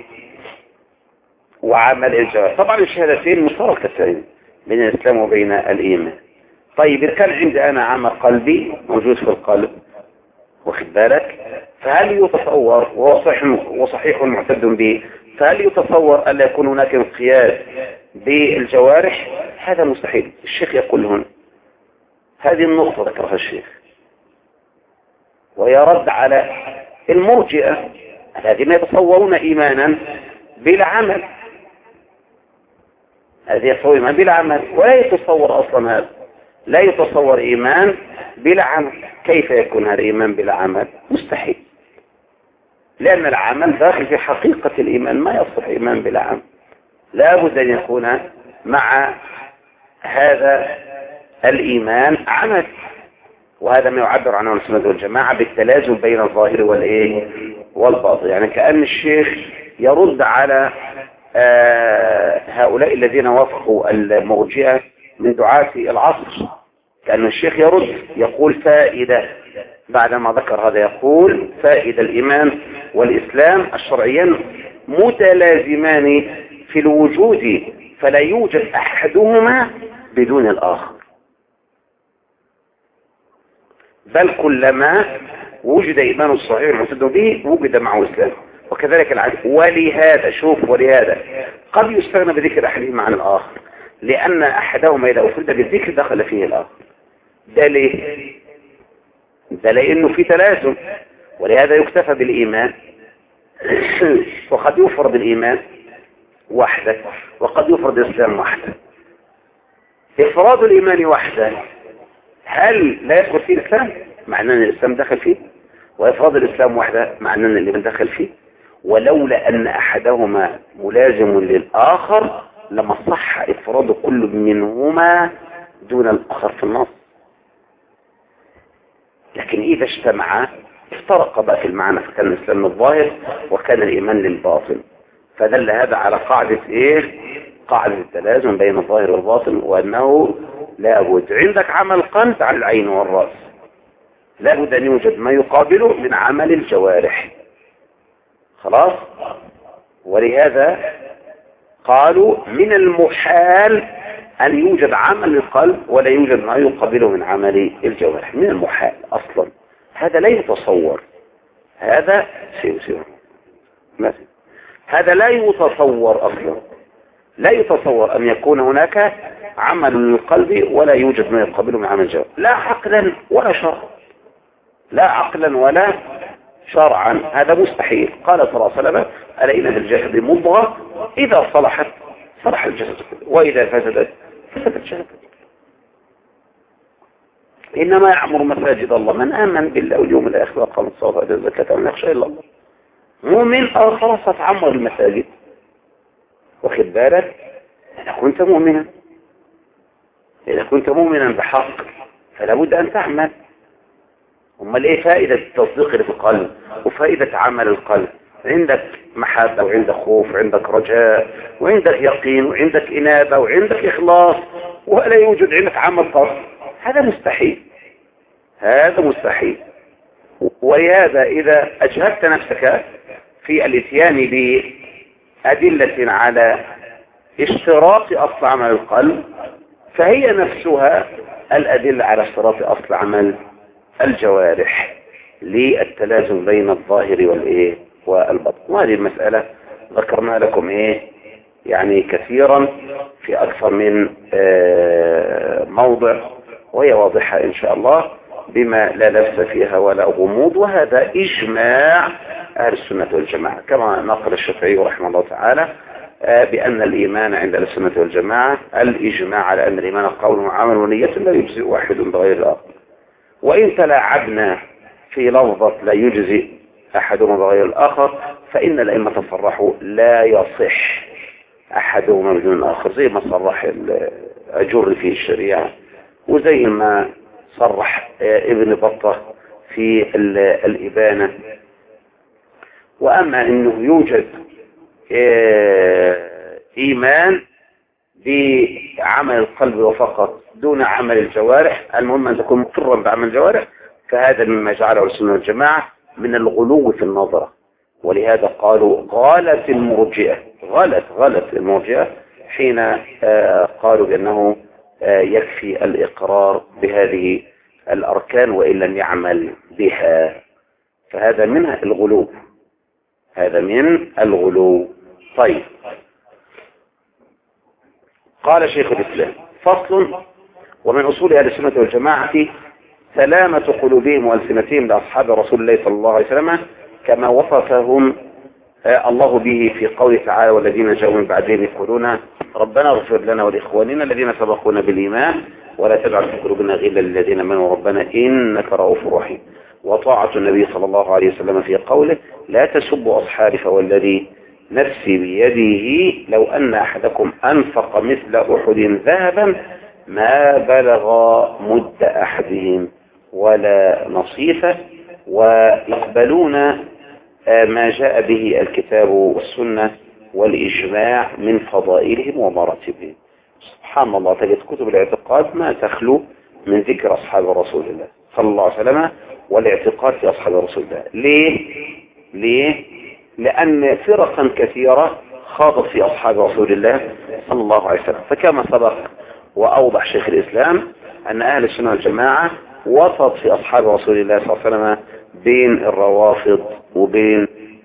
وعمل الجوارح. طبعا الشهادتين مشتركتين بين الإسلام وبين الإيمان. طيب إذا كان عندي أنا عمل قلبي موجود في القلب، واخد بالك، فهل يتصور وهو صحيح وصحيح معتد به، فهل يتصور ألا يكون هناك انقياد بالجوارح؟ هذا مستحيل. الشيخ يقول هنا هذه النقطة ذكرها الشيخ، ويرد على المرجئة الذين يتصورون إيمانا بلا عمل، هذه يتصور إيمان بلا عمل، ولا يتصور أصلا هذا، لا يتصور إيمان بلا عمل. كيف يكون هذا إيمان بلا عمل؟ مستحيل، لأن العمل داخل في حقيقة الإيمان، ما يصح إيمان بلا عمل، لا بد أن يكون مع هذا الإيمان عمل، وهذا ما يعبر عنه السنة والجماعة بالتلازم بين الظاهر والإيه؟ والباطن. يعني كأن الشيخ يرد على آه هؤلاء الذين وافقوا المرجئة من دعاة العصر، كأن الشيخ يرد يقول فائدة بعدما ذكر هذا، يقول فائدة الإيمان والإسلام الشرعيان متلازمان في الوجود، فلا يوجد أحدهما بدون الآخر، بل كلما وجد إيمان صحيح معتد به وجد معه إسلام، وكذلك العكس. ولهذا شوف، ولهذا قد يستغنى بذكر أحدهما عن الآخر، لأن أحدهما إذا أفرد بالذكر دخل فيه الآخر. ده ليه؟ ده لأنه في تلازم، ولهذا يكتفى بالإيمان وقد يفرض الإيمان وحده، وقد يفرض الإسلام وحده. إفراد الإيمان وحده هل لا يدخل فيه الإسلام؟ معنى أن الإسلام دخل فيه، وإفراد الإسلام وحده معنى أن الإيمان دخل فيه. ولولا أن أحدهما ملازم للآخر لما صح إفراد كل منهما دون الآخر في النص، لكن إذا اجتمعا افترق بقى في المعنى، فكان الإسلام للظاهر وكان الإيمان للباطن، فدل هذا على قاعدة إيه؟ قاعدة التلازم بين الظاهر والباطن، وأنه لا بد عندك عمل قلب على العين والرأس، لا بد أن يوجد ما يقابله من عمل الجوارح، خلاص. ولهذا قالوا من المحال أن يوجد عمل القلب ولا يوجد ما يقابله من عمل الجوارح، من المحال أصلا، هذا لا يتصور، هذا سيو سيو مثلا هذا لا يتصور أصلا، لا يتصور أن يكون هناك عمل للقلب ولا يوجد ما يقابله من عمل الجوارح، لا عقلا ولا شرعا، لا عقلا ولا شرعا، هذا مستحيل. قال صلى الله عليه وسلم ألا إن في الجسد مضغة إذا صلحت صلح الجسد وإذا فسدت فسد الجسد. إنما يعمر مساجد الله من آمن بالله واليوم الآخر وقام الصلاة وآتى الزكاة ولم يخشى إلا الله. مؤمن أو خلاص تعمر المساجد، واخد بالك؟ إذا كنت مؤمنا، إذا كنت مؤمنا بحق فلا بد أن تعمل. أمال إيه فائدة التصديق اللي في القلب وفائدة عمل القلب؟ عندك محبة وعندك خوف وعندك رجاء وعندك يقين وعندك إنابة وعندك إخلاص، ولا يوجد عندك عمل قصد، هذا مستحيل، هذا مستحيل. ولهذا إذا أجهدت نفسك في الاتيان بأدلة على اشتراط أصل عمل القلب، فهي نفسها الأدلة على اشتراط أصل عمل الجوارح للتلازم بين الظاهر والإيه والبطن. وهذه المسألة ذكرنا لكم إيه يعني كثيرا في أكثر من موضع، وهي واضحة إن شاء الله بما لا لبس فيها ولا غموض. وهذا إجماع أهل السنة والجماعة، كما نقل الشافعي رحمه الله تعالى بأن الإيمان عند أهل السنة والجماعة الإجماع على أن الإيمان قول وعمل ونية لا يجزئ واحد بغير الآخر. وإن تلاعبنا في لفظة لا يجزئ أحدهما بغير الآخر فإن الأئمة صرحوا لا يصح أحدهما بدون الآخر، زي ما صرح الأجر في الشريعة، وزي ما صرح ابن بطة في الإبانة. وأما أنه يوجد إيمان بعمل القلب وفقط دون عمل الجوارح، المهم أن تكون مقرا بعمل الجوارح، فهذا مما جعله السنة والجماعة من الغلو في النظرة. ولهذا قالوا غلط المرجئة غلط غلط المرجئة حين قالوا بأنه يكفي الإقرار بهذه الأركان وإن لم يعمل بها، فهذا منها الغلو، هذا من الغلو. طيب، قال شيخ الإسلام فصل: ومن أصول أهل السنة والجماعة سلامة قلوبهم وألسنتهم لأصحاب رسول الله صلى الله عليه وسلم كما وصفهم الله به في قوله تعالى: والذين جاءوا من بعدهم يقولون ربنا اغفر لنا ولإخواننا الذين سبقونا بالإيمان ولا تجعل في قلوبنا غلا للذين آمنوا ربنا إنك رؤوف رحيم. وطاعة النبي صلى الله عليه وسلم في قوله: لا تسبوا أصحابي فوالذي نفسي بيده لو أن أحدكم أنفق مثل أحد ذهبا ما بلغ مد أحدهم ولا نصيفه. ويقبلون ما جاء به الكتاب والسنة والإجماع من فضائلهم ومراتبهم. سبحان الله، تجد كتب الاعتقاد ما تخلو من ذكر أصحاب رسول الله صلى الله عليه وسلم والاعتقاد في أصحاب رسول الله. ليه؟ ليه؟ لأن فرقا كثيرة خاضت في أصحاب رسول الله صلى الله عليه وسلم. فكما سبق وأوضح شيخ الإسلام أن أهل السنة والجماعة وسط في أصحاب رسول الله صلى الله عليه وسلم بين الروافض وبين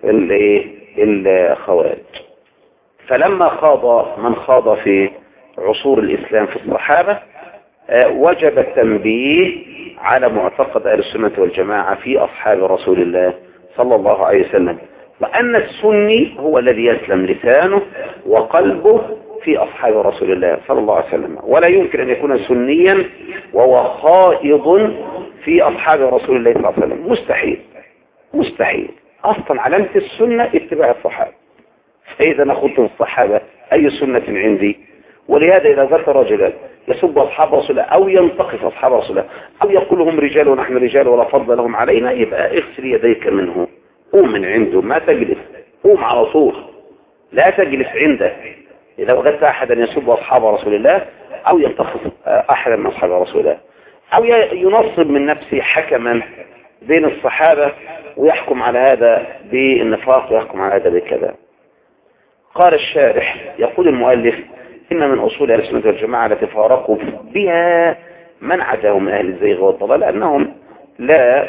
الخوارج. فلما خاض من خاض في عصور الإسلام في الصحابة وجب التنبيه على معتقد أهل السنة والجماعة في أصحاب رسول الله صلى الله عليه وسلم، وأن السني هو الذي يسلم لسانه وقلبه في أصحاب رسول الله صلى الله عليه وسلم. ولا يمكن أن يكون سنيا وهو خائض في أصحاب رسول الله صلى الله عليه وسلم، مستحيل مستحيل. أصلا علامة السنة اتباع الصحابة، فإذا نخط الصحابة أي سنة عندي؟ ولهذا إذا ذكر رجلا يسب أصحاب رسول الله أو ينتقص أصحاب رسول الله أو يقول هم رجال ونحن رجال ولا فضل لهم علينا، يبقى اغسل يديك منه، قوم من عنده، ما تجلس، قوم على طول، لا تجلس عنده. إذا وجدت أحدا يسب أصحاب رسول الله أو ينتقص أحدا من أصحاب رسول الله أو ينصب من نفسه حكما بين الصحابة ويحكم على هذا بالنفاق ويحكم على هذا بكذا. قال الشارح يقول المؤلف: إن من أصول أهل السنة والجماعة التي فارقوا بها من عداهم من أهل الزيغ والضلال أنهم لا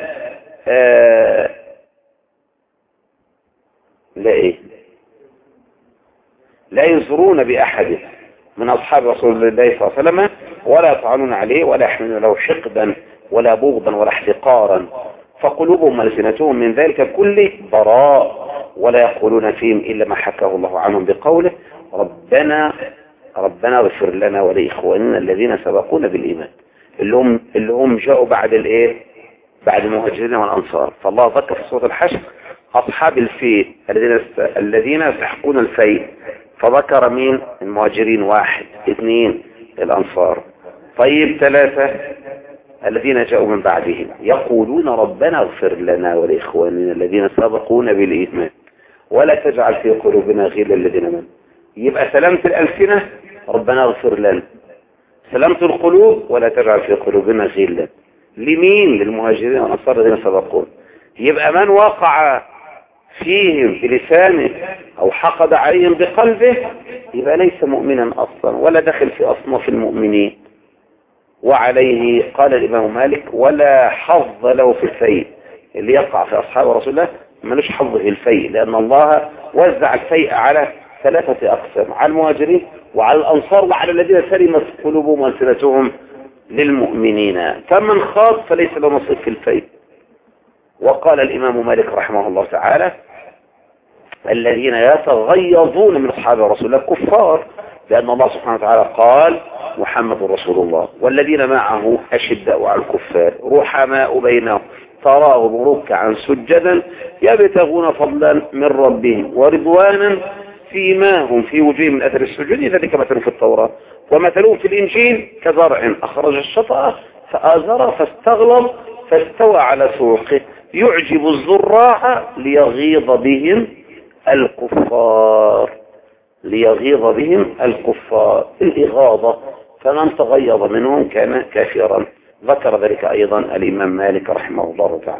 آه لا إيه لا يزرون بأحد من أصحاب رسول الله صلى الله عليه وسلم ولا يطعنون عليه ولا يحملون له حقدا ولا بغضا ولا احتقارا، فقلوبهم ألسنتهم من ذلك كله براء، ولا يقولون فيهم إلا ما حكاه الله عنهم بقوله: ربنا ربنا اغفر لنا ولإخواننا الذين سبقونا بالإيمان، اللي هم اللي هم جاءوا بعد الايه بعد المهاجرين والأنصار. فالله ذكر في سورة الحشر أصحاب الفيل الذين الذين يستحقون الفيل، فذكر مين؟ المهاجرين واحد، اثنين الأنصار، طيب ثلاثة الذين جاءوا من بعدهم يقولون ربنا اغفر لنا ولإخواننا الذين سبقونا بالإيمان ولا تجعل في قلوبنا غلا للذين آمنوا. يبقى سلامة الألسنة ربنا اغفر لنا، سلامة القلوب ولا تجعل في قلوبنا غلا لمين؟ للمهاجرين والأنصار الذين سبقونا. يبقى من وقع فيهم بلسانه أو حقد عليهم بقلبه يبقى ليس مؤمنا أصلا ولا دخل في أصناف المؤمنين. وعليه قال الإمام مالك ولا حظ له في الفيء. اللي يقع في أصحاب رسول الله ملوش حظ في الفيء، لأن الله وزع الفيء على ثلاثة أقسام: على المهاجرين وعلى الأنصار وعلى الذين سلمت قلوبهم وألسنتهم للمؤمنين. فمن خاض فليس له نصيب في الفيء. وقال الإمام مالك رحمه الله تعالى الذين يتغيظون من أصحاب رسول الله كفار، لأن الله سبحانه وتعالى قال محمد رسول الله والذين معه أشداء على الكفار رحماء بينهم تراهم ركعا سجدا يبتغون فضلا من ربهم ورضوانا فيما هم في وجوههم من أثر السجود ذلك مثل في التوراة ومثلهم في الإنجيل كزرع أخرج الشطأ فآزر فاستغلظ فاستوى على سوقه يعجب الزراع ليغيظ بهم الكفار ليغيظ بهم الكفار الإغاظة. فمن تغيظ منهم كان كافرا. ذكر ذلك أيضا الإمام مالك رحمه الله تعالى.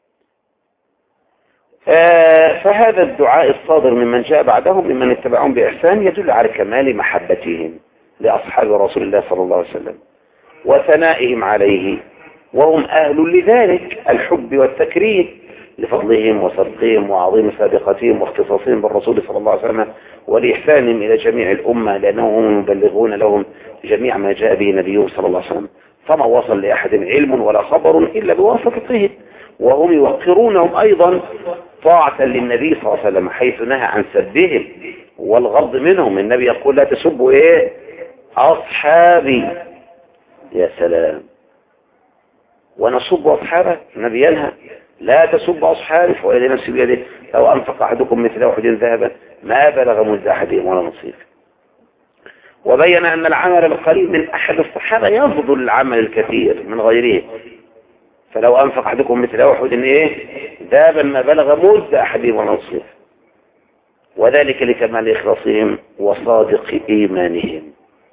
آه فهذا الدعاء الصادر ممن جاء بعدهم ممن اتبعهم بإحسان يدل على كمال محبتهم لأصحاب رسول الله صلى الله عليه وسلم وثنائهم عليه، وهم أهل لذلك الحب والتكريم لفضلهم وصدقهم وعظيم سابقتهم واختصاصهم بالرسول صلى الله عليه وسلم ولإحسانهم إلى جميع الأمة، لأنهم يبلغون لهم جميع ما جاء به نبيه صلى الله عليه وسلم. فما وصل لأحد علم ولا خبر إلا بواسطته، وهم يوقرونهم أيضا طاعة للنبي صلى الله عليه وسلم حيث نهى عن سبهم والغض منهم. النبي يقول لا تسبوا إيه أصحابي. يا سلام. ونصب أصحابه. النبي ينهى لا تسب أصحابي فوالذي نفسي بيده لو أنفق أحدكم مثل أحد ذهبا ما بلغ مد أحدهم ولا نصيف. وبين أن العمل القليل من أحد الصحابة يفضل العمل الكثير من غيره، فلو أنفق أحدكم مثل أحد إيه ذهبا ما بلغ مد أحدهم ولا نصيف، وذلك لكمال إخلاصهم وصادق إيمانهم.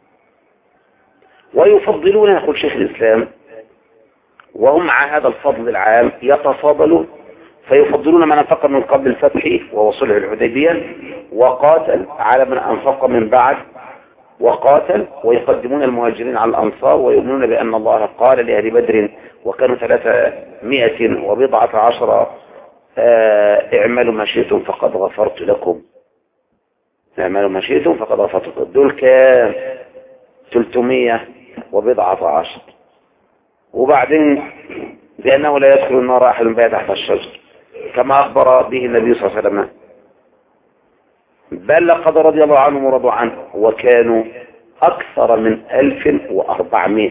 ويفضلون يقول شيخ الإسلام وهم مع هذا الفضل العام يتفاضلون، فيفضلون من أنفق من قبل الفتح وهو صلح الحديبية وقاتل على من أنفق من بعد وقاتل، ويقدمون المهاجرين على الأنصار ويؤمنون بأن الله قال لأهل بدر وكانوا ثلاثمائة وبضعة عشر اعملوا ما شئتم فقد غفرت لكم. اعملوا ما شئتم فقد غفرت لكم. دول كام؟ ثلاثمائة وبضعة عشر. وبعدين بأنه لا يدخل النار أحد بها تحت الشجر كما أخبر به النبي صلى الله عليه وسلم، بل لقد رضي الله عنهم ورضوا عنه وكانوا أكثر من ألف وأربعمائة.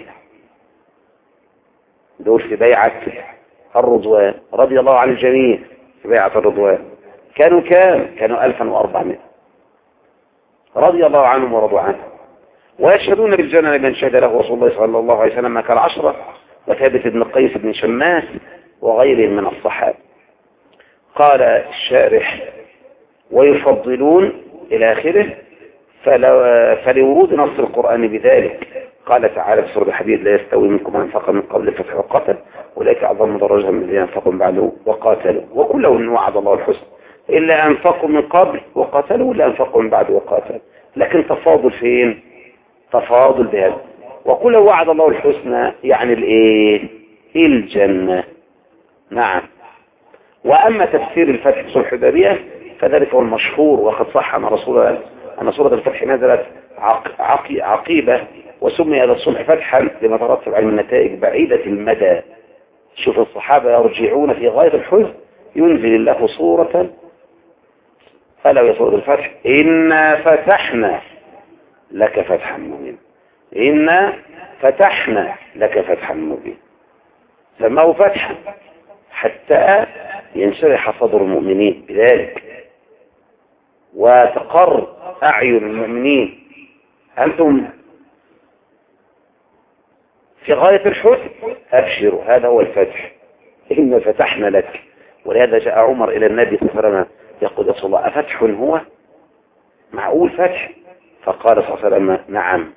دول في بيعة الرضوان رضي الله عن الجميع. في بيعة الرضوان كانوا كام؟ كانوا ألفا وأربعمائة رضي الله عنهم ورضوا عنه. ويشهدون بالجنة لمن شهد له رسول الله صلى الله عليه وسلم كالعشرة وثابت بن قيس بن شماس وغيرهم من الصحابة. قال الشارح ويفضلون إلى آخره فلورود نص القرآن بذلك. قال تعالى في سورة الحديد لا يستوي منكم من أنفق من قبل الفتح وقاتل أولئك أعظم درجة من الذين أنفقوا من بعده وقاتلوا وكلهم وعد الله الحسنى إلا أنفقوا من قبل وقاتلوا ولا أنفقوا من بعد وقاتلوا. لكن تفاضل فين؟ تفاضل بهذا. وكل وعد الله الحسنى يعني الايه؟ الجنة. نعم. واما تفسير الفتح في صلح الحديبية فذلك هو المشهور، وقد صح ان رسول الله ان سورة الفتح نزلت عق... عق... عقيبة وسمي هذا الصلح فتحا لما ترتب على النتائج بعيدة المدى. شوف الصحابة يرجعون في غاية الحزن ينزل الله صورة فلا يصور الفتح إنا فتحنا لك فتحا مبينا. إنا فتحنا لك فتحا مبينا. سماه فتحا حتى ينشرح صدر المؤمنين بذلك وتقر أعين المؤمنين. أنتم في غاية الحزن أبشروا هذا هو الفتح. إنا فتحنا لك. ولهذا جاء عمر إلى النبي صلى الله عليه وسلم يقول يا رسول الله أفتح هو؟ معقول فتح؟ فقال صلى الله عليه وسلم نعم.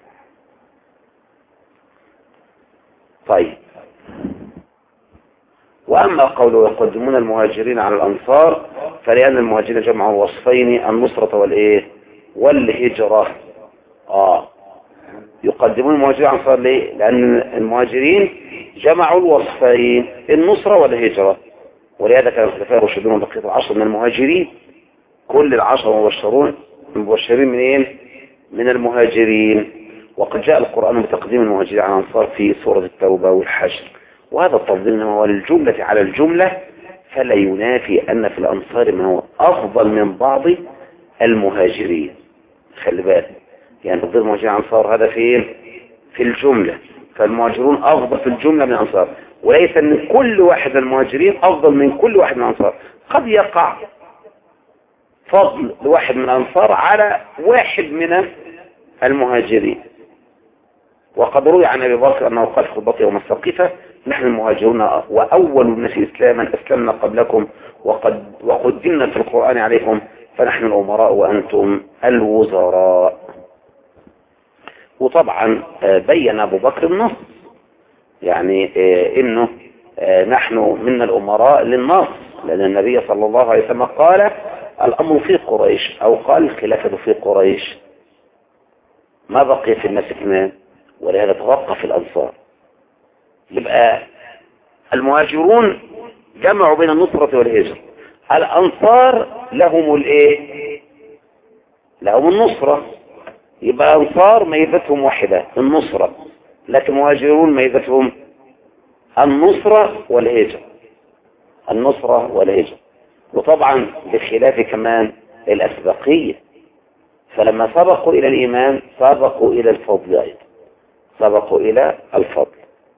طيب. وأما قوله يقدمون المهاجرين على الأنصار فلأن المهاجرين جمعوا الوصفين النصرة والإيه والهجرة. آه يقدمون المهاجرين على الأنصار ليه؟ لأن المهاجرين جمعوا الوصفين النصرة والهجرة، ولهذا كان الخلفاء الراشدون بقية العشر من المهاجرين. كل العشر مبشرون مبشرين منين؟ من المهاجرين. وقد جاء القرآن بتقديم المهاجرين على الأنصار في سورة التوبة والحشر، وهذا التفضيل هو للجملة على الجملة، فلا ينافي أن في الأنصار من هو أفضل من بعض المهاجرين. خلي بالك، يعني تفضيل المهاجرين على الأنصار هذا فين؟ في الجملة، فالمهاجرون أفضل في الجملة من الأنصار، وليس أن كل واحد من المهاجرين أفضل من كل واحد من الأنصار. قد يقع فضل لواحد من الأنصار على واحد من المهاجرين. وقد روي عن أبي بكر أنه قال في خطبته يوم السقيفة: نحن المهاجرون وأول الناس إسلاما أسلمنا قبلكم وقد وقدمنا في القرآن عليكم، فنحن الأمراء وأنتم الوزراء. وطبعا بين أبو بكر النص، يعني إنه نحن من الأمراء للنص، لأن النبي صلى الله عليه وسلم قال: الأمر في قريش، أو قال: الخلافة في قريش، ما بقي في الناس اثنان، ولهذا توقف الأنصار. يبقى المهاجرون جمعوا بين النصرة والهجرة، الأنصار لهم الايه؟ لهم النصرة. يبقى أنصار ميزتهم واحدة النصرة، لكن مهاجرون ميزتهم النصرة والهجرة، النصرة والهجرة. وطبعا بخلاف كمان الأسبقية، فلما سبقوا إلى الإيمان سبقوا إلى الفضل أيضا، سبقوا إلى الفضل.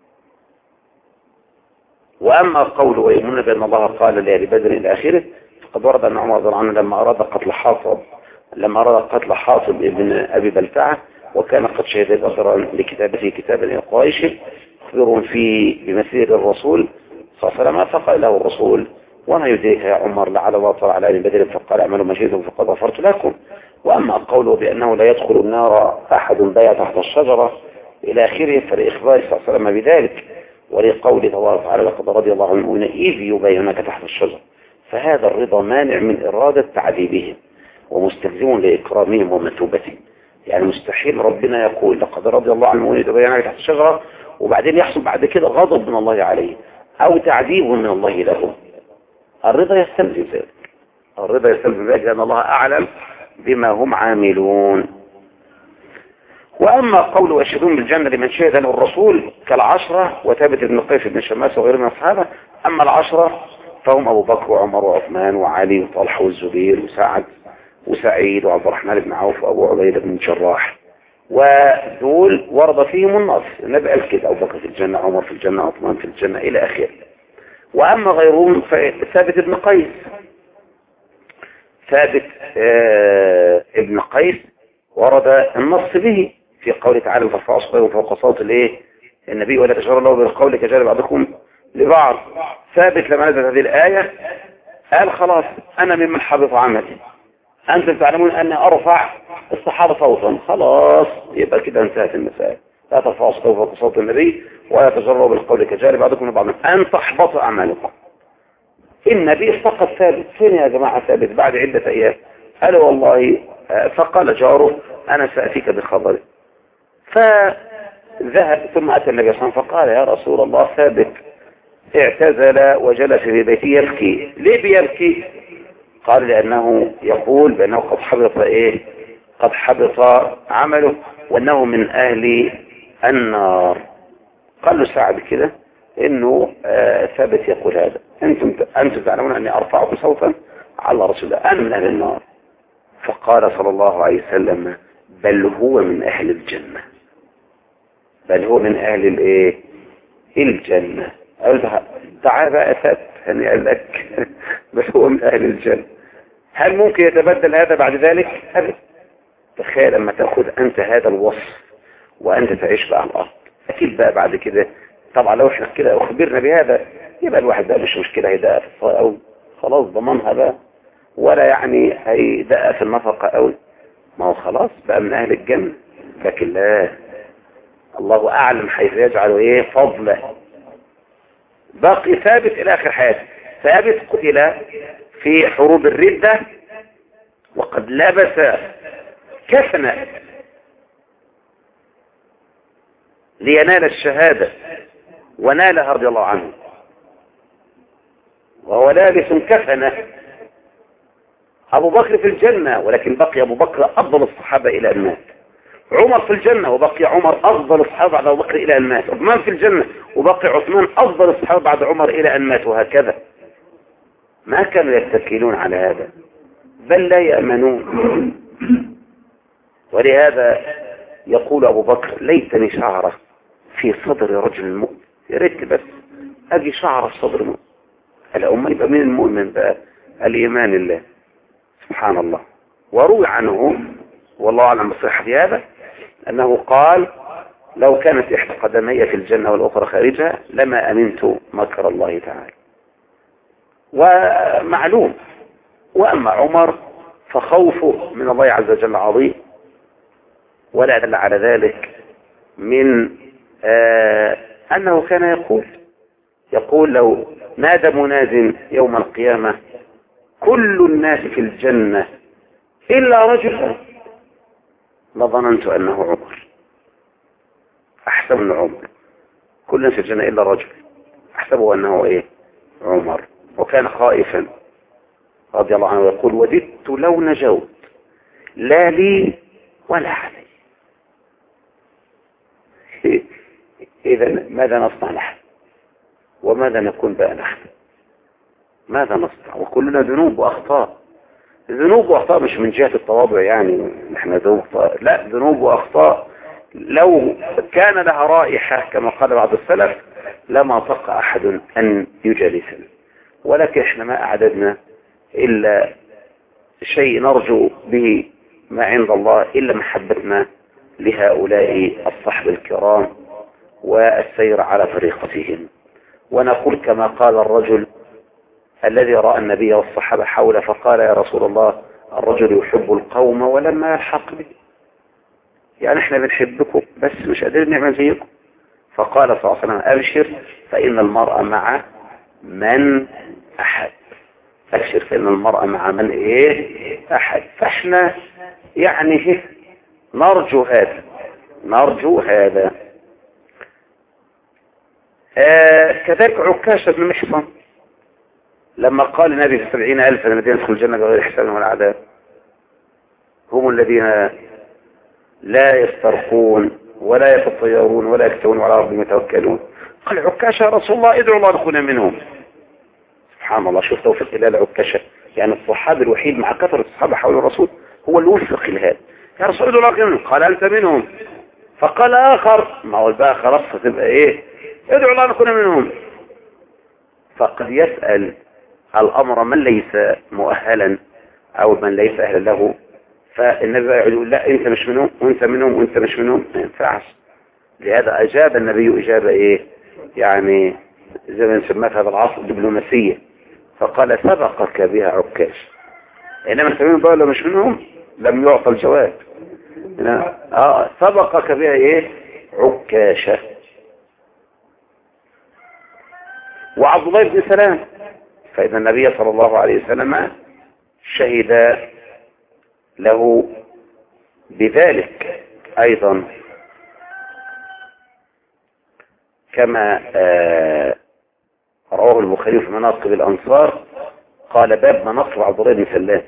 وأما قول ويؤمنون بأن الله قال لأهل بدر إلى آخره، فقد ورد أن عمر رضي الله عنه لما أراد قتل حاطب لما أراد قتل حاطب ابن أبي بلتعة، وكان قد شهد بدرا لكتابته كتابا إلى قريش يخبرهم فيه بمسير الرسول صلى الله عليه وسلم، فقال له الرسول: وما يدريك يا عمر لعل الله طلع على أهل بدر فقال: اعملوا ما شئتم فقد غفرت لكم. وأما قوله بأنه لا يدخل النار أحد بايع تحت الشجرة إلى آخره، فلإخبار صلى الله عليه وسلم بذلك، ولقول تبارك وتعالى: لقد رضي الله عن المؤمنين إذ يبايعونك تحت الشجرة. فهذا الرضا مانع من إرادة تعذيبهم ومستلزم لإكرامهم ومثوبتهم. يعني مستحيل ربنا يقول: لقد رضي الله عن المؤمنين إذ يبايعونك تحت الشجرة، وبعدين يحصل بعد كده غضب من الله عليه أو تعذيب من الله لهم. الرضا يستلزم ذلك، الرضا يستلزم ذلك، لأن الله أعلم بما هم عاملون. وأما قول ويشهدون بالجنة لمن شهد له الرسول كالعشرة وثابت بن قيس بن شماس وغيره من أصحابه، أما العشرة فهم أبو بكر وعمر وعثمان وعلي وطلحة والزبير وسعد وسعيد وعبد الرحمن بن عوف وأبو عبيدة بن جراح، ودول ورد فيهم النص. النبي قال كده: أبو بكر في الجنة، عمر في الجنة، عثمان في الجنة، إلى آخره. وأما غيرهم فثابت بن قيس، ثابت آه ابن قيس ورد النص به في قوله تعالى: فارفعوا أصواتكم فوق صوت الايه النبي ولا تجهروا له بالقول كجهر بعضكم لبعض. ثابت لما نزلت هذه الآية قال: خلاص أنا ممن حبط عملي، أنتم تعلمون أن أرفع الصحابة صوتا، خلاص يبقى كده انتهت المسائل. لا ترفعوا أصواتكم فوق صوت النبي ولا تجهروا بالقول كجهر بعضكم لبعض أن تحبط أعمالكم. النبي فقط ثابت. فين يا جماعة ثابت بعد عدة أيام؟ قالوا: والله. فقال جاره: أنا سأتيك بخبر. فذهب ثم أتى النبي صلى الله عليه وسلم فقال: يا رسول الله، ثابت اعتزل وجلس في بيته يبكي. ليه بيبكي؟ قال: لأنه يقول بأنه قد حبط إيه قد حبط عمله وأنه من أهل النار. قال له سعد كده إنه آه ثابت يقول هذا، أنتم أنتم تعلمون أني أرفعكم صوتا على رسول الله، أنا من أهل النار. فقال صلى الله عليه وسلم: بل هو من أهل الجنة، بل هو من أهل الإيه الجنة. قال: تعال بقى ثابت، يعني قال لك بل هو من أهل الجنة. هل ممكن يتبدل هذا بعد ذلك؟ أبدا. تخيل لما تأخذ أنت هذا الوصف وأنت تعيش بقى على الأرض، أكيد بقى بعد كده طبعا لو احنا كده أخبرنا بهذا يبقى الواحد بقى مش مشكلة هيدقى في الصلاة أو خلاص ضمنها بقى، ولا يعني هيدقى في النفقة أو ما هو خلاص بقى من أهل الجنة. لكن لا، الله أعلم حيث يجعل إيه فضله، باقي ثابت إلى آخر حياته. ثابت قتل في حروب الردة وقد لبس كفنا لينال الشهادة ونالها رضي الله عنه، وهو لابس كفنه. أبو بكر في الجنة ولكن بقي أبو بكر أفضل الصحابة إلى أن مات. عمر في الجنة وبقي عمر أفضل الصحابة بعد أبو بكر إلى أن مات. عثمان في الجنة وبقي عثمان أفضل الصحابة بعد عمر إلى أن مات، وهكذا. ما كانوا يتكلون على هذا، بل لا يأمنون. ولهذا يقول أبو بكر ليتني شعرة في صدر رجل المؤمن، يا ريت بس أجي شعرة في صدر المؤمن. الأمة يبقى من المؤمن بقى الإيمان الله سبحان الله. وروي عنه والله أعلم بصحة هذا أنه قال لو كانت إحدى قدمي في الجنة والأخرى خارجها لما أمنت مكر الله تعالى. ومعلوم. وأما عمر فخوفه من الله عز وجل عظيم، ولا دل على ذلك من آه أنه كان يقول يقول لو نادى مناد يوم القيامة كل الناس في الجنة إلا رجلا لظننت أنه عمر. أحسب أنه عمر، كل الناس في الجنة إلا رجل، أحسبه أنه إيه؟ عمر. وكان خائفا رضي الله عنه يقول وددت لو نجوت لا لي ولا علي. إذا ماذا نصنع نحن؟ وماذا نكون بقى نحن؟ ماذا نصنع؟ وكلنا ذنوب وأخطاء. ذنوب وأخطاء مش من جهة التواضع يعني نحن ذنوب، لا، ذنوب وأخطاء لو كان لها رائحة كما قال بعض السلف لما طق أحد أن يجالسنا. ولكن احنا ما أعددنا إلا شيء نرجو به ما عند الله إلا محبتنا لهؤلاء الصحب الكرام والسير على طريقتهم. ونقول كما قال الرجل الذي رأى النبي والصحابة حوله فقال يا رسول الله الرجل يحب القوم ولما يلحق به، يعني احنا بنحبكم بس مش قادرين نعمل زيكم. فقال صلى الله عليه وسلم أبشر فإن المرء مع من أحد. أبشر فإن المرء مع من إيه أحد. فإحنا يعني نرجو هذا نرجو هذا آه كذلك عكاشة بن محصن لما قال النبي في سبعين ألف الذين يدخلوا الجنة بغير حساب ولا عذاب هم الذين لا يسترقون ولا يتطيرون ولا يكتوون وعلى ربهم يتوكلون. قال عكاشة يا رسول الله ادعوا الله نكون منهم. سبحان الله، شوف توفيق الله لعكاشة، يعني الصحابي الوحيد مع كثرة الصحابة حول الرسول هو اللي وفق لهذا. يا رسول ادعوا الله منهم، قال أنت منهم. فقال آخر ما هو بقى خلاص هتبقى إيه ادعوا الله نكون منهم. فقد يسأل الأمر من ليس مؤهلا أو من ليس أهلا له، فالنبي يقول لا أنت مش منهم وأنت منهم وأنت مش منهم، ما ينفعش. لهذا أجاب النبي إجابة إيه يعني زي ما نسمى في هذا العصر دبلوماسية، فقال سبقك بها عكاش. إنما أنت منهم بقى ولا مش منهم لم يعطى الجواب. آه سبقك بها إيه عكاشة. وعبد الله بن سلام فإن النبي صلى الله عليه وسلم شهد له بذلك أيضا كما آه رواه البخاري في مناقب الأنصار قال باب مناقب عبد الله بن سلام،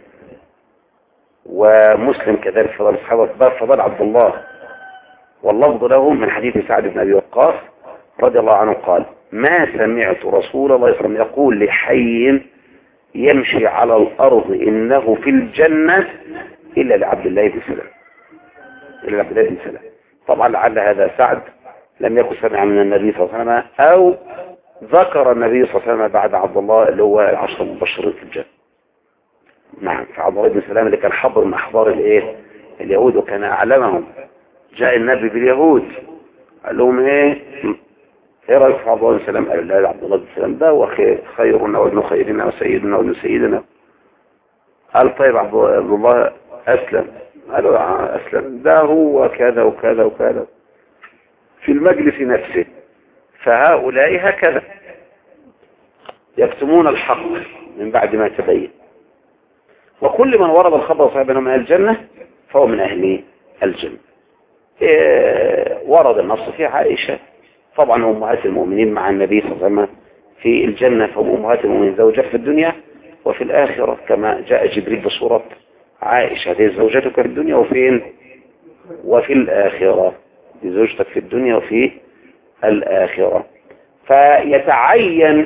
ومسلم كذلك فضل الصحابة باب فضل عبد الله، واللفظ له من حديث سعد بن أبي وقاص رضي الله عنه قال ما سمعت رسول الله صلى الله عليه وسلم يقول لحي يمشي على الأرض إنه في الجنة إلا لعبد الله بن سلام إلا لعبد الله بن سلام. طبعا لعل هذا سعد لم يكن سمع من النبي صلى الله عليه وسلم أو ذكر النبي صلى الله عليه وسلم بعد عبد الله اللي هو العشر المبشرين في الجنة. نعم، فعبد الله بن سلام اللي كان حبر من أحبار الإيه اليهود وكان أعلمهم. جاء النبي باليهود قال لهم إيه ايه رأيك في عبد الله بن سلام؟ قال لا عبد الله بن سلام ده هو خيرنا وابن خيرنا وسيدنا وابن سيدنا. قال طيب عبد الله أسلم؟ قالوا أسلم ده هو كذا وكذا وكذا في المجلس نفسه. فهؤلاء هكذا يكتمون الحق من بعد ما تبين. وكل من ورد الخبر صحيح من أهل الجنة فهو من أهل الجنة. إيه ورد النص في عائشة طبعا أمهات المؤمنين مع النبي صلى الله عليه وسلم في الجنة، فهم أمهات المؤمنين زوجات في الدنيا وفي الآخرة، كما جاء جبريل بصورة عائشة هذه زوجتك في الدنيا وفين وفي الآخرة، زوجتك في الدنيا وفي الآخرة. فيتعين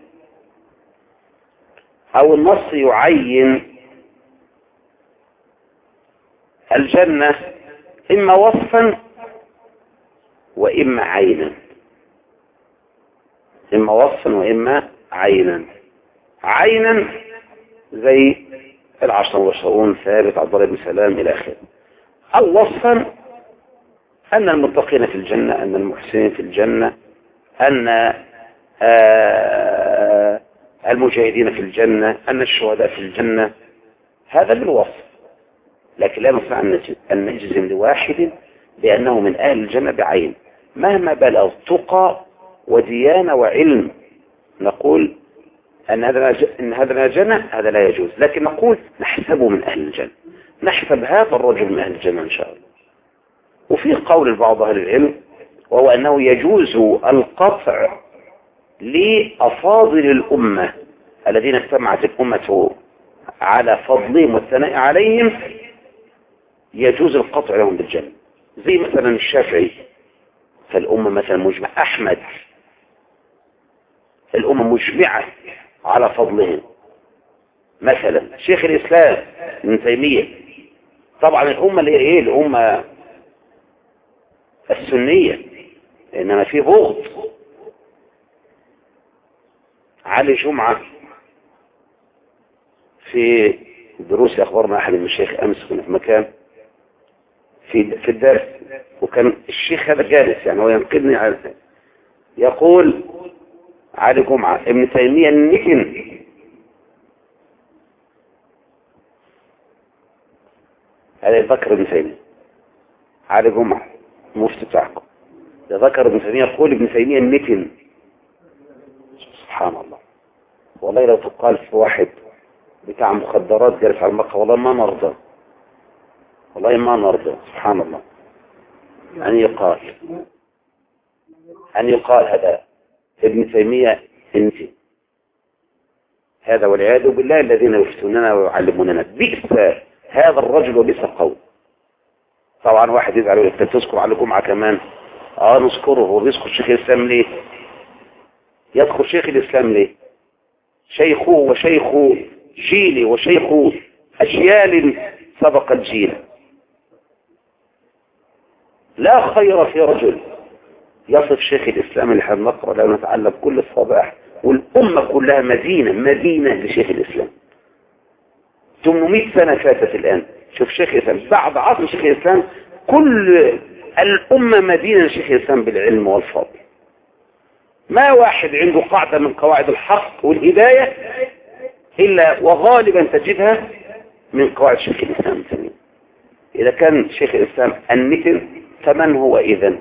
أو النص يعين الجنة إما وصفا وإما عينا، إما وصفا وإما عينا. عينا زي العشرة والعشرون ثابت عبد الله بن سلام إلى آخره. أو وصفا أن المتقين في الجنة، أن المحسنين في الجنة، أن المجاهدين في الجنة، أن الشهداء في الجنة. هذا بالوصف، لكن لا نستطيع أن نجزم لواحد بأنه من أهل الجنة بعين مهما بلغ تقى وديانة وعلم. نقول أن هذا إن هذا من الجنة، هذا لا يجوز، لكن نقول نحسبه من أهل الجنة، نحسب هذا الرجل من أهل الجنة إن شاء الله. وفي قول لبعض أهل العلم وهو أنه يجوز القطع لأفاضل الأمة الذين اجتمعت الأمة على فضلهم والثناء عليهم، يجوز القطع لهم بالجنة. زي مثلا الشافعي فالأمة مثلا مجمع، أحمد الأمة مجمعة على فضلهم، مثلا شيخ الإسلام ابن تيمية. طبعا الأمة اللي هي إيه؟ الأمة السنية، إنما في بغض. علي جمعة في دروس أخبرنا أحد من الشيخ أمس كنا في مكان في في الدرس، وكان الشيخ هذا جالس يعني هو ينقذني على يقول علي جمعة ابن تيمية النكن هذا ذكر ابن تيمية. علي جمعة مفتي بتاعكم ده ذكر ابن تيمية يقول ابن تيمية النكن. سبحان الله، والله لو تقال في واحد بتاع مخدرات جالس على المقهى والله ما نرضى، والله ما نرضى. سبحان الله، أن يقال أن يقال هذا ابن تيمية انت هذا، والعياذ بالله الذين يفتوننا ويعلموننا. بئس هذا الرجل وبئس القول. طبعا واحد يزعل يقول لك تذكر على جمعة كمان. اه نذكره، هو بيذكر شيخ الإسلام ليه؟ يذكر شيخ الإسلام ليه؟ شيخه وشيخ جيلي وشيخ أجيال سبق الجيل. لا خير في رجل يصف شيخ الإسلام اللي احنا بنقرأ له ونتعلم كل الصباح، والأمة كلها مدينة مدينة لشيخ الإسلام. ثمانمائة سنة فاتت الآن، شوف شيخ الإسلام بعد عصر شيخ الإسلام كل الأمة مدينة لشيخ الإسلام بالعلم والفضل. ما واحد عنده قاعدة من قواعد الحق والهداية إلا وغالبا تجدها من قواعد شيخ الإسلام الثاني. إذا كان شيخ الإسلام النتن فمن هو إذن؟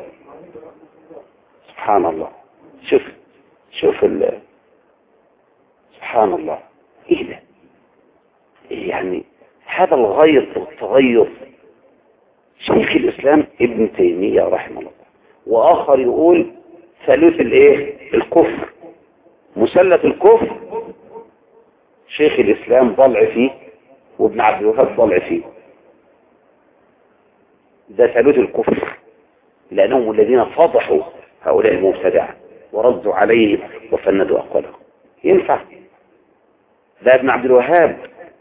سبحان الله. شوف شوف ال سبحان الله، إيه ده؟ يعني هذا الغيظ والتغيظ. شيخ الإسلام ابن تيمية رحمه الله، وآخر يقول ثالث الايه الكفر، مثلث الكفر شيخ الإسلام ضلع فيه وابن عبد الوهاب ضلع فيه. ده ثالث الكفر، لأنهم الذين فضحوا هؤلاء المبتدعة وردوا عليه وفندوا أقوالهم. ينفع؟ ده ابن عبد الوهاب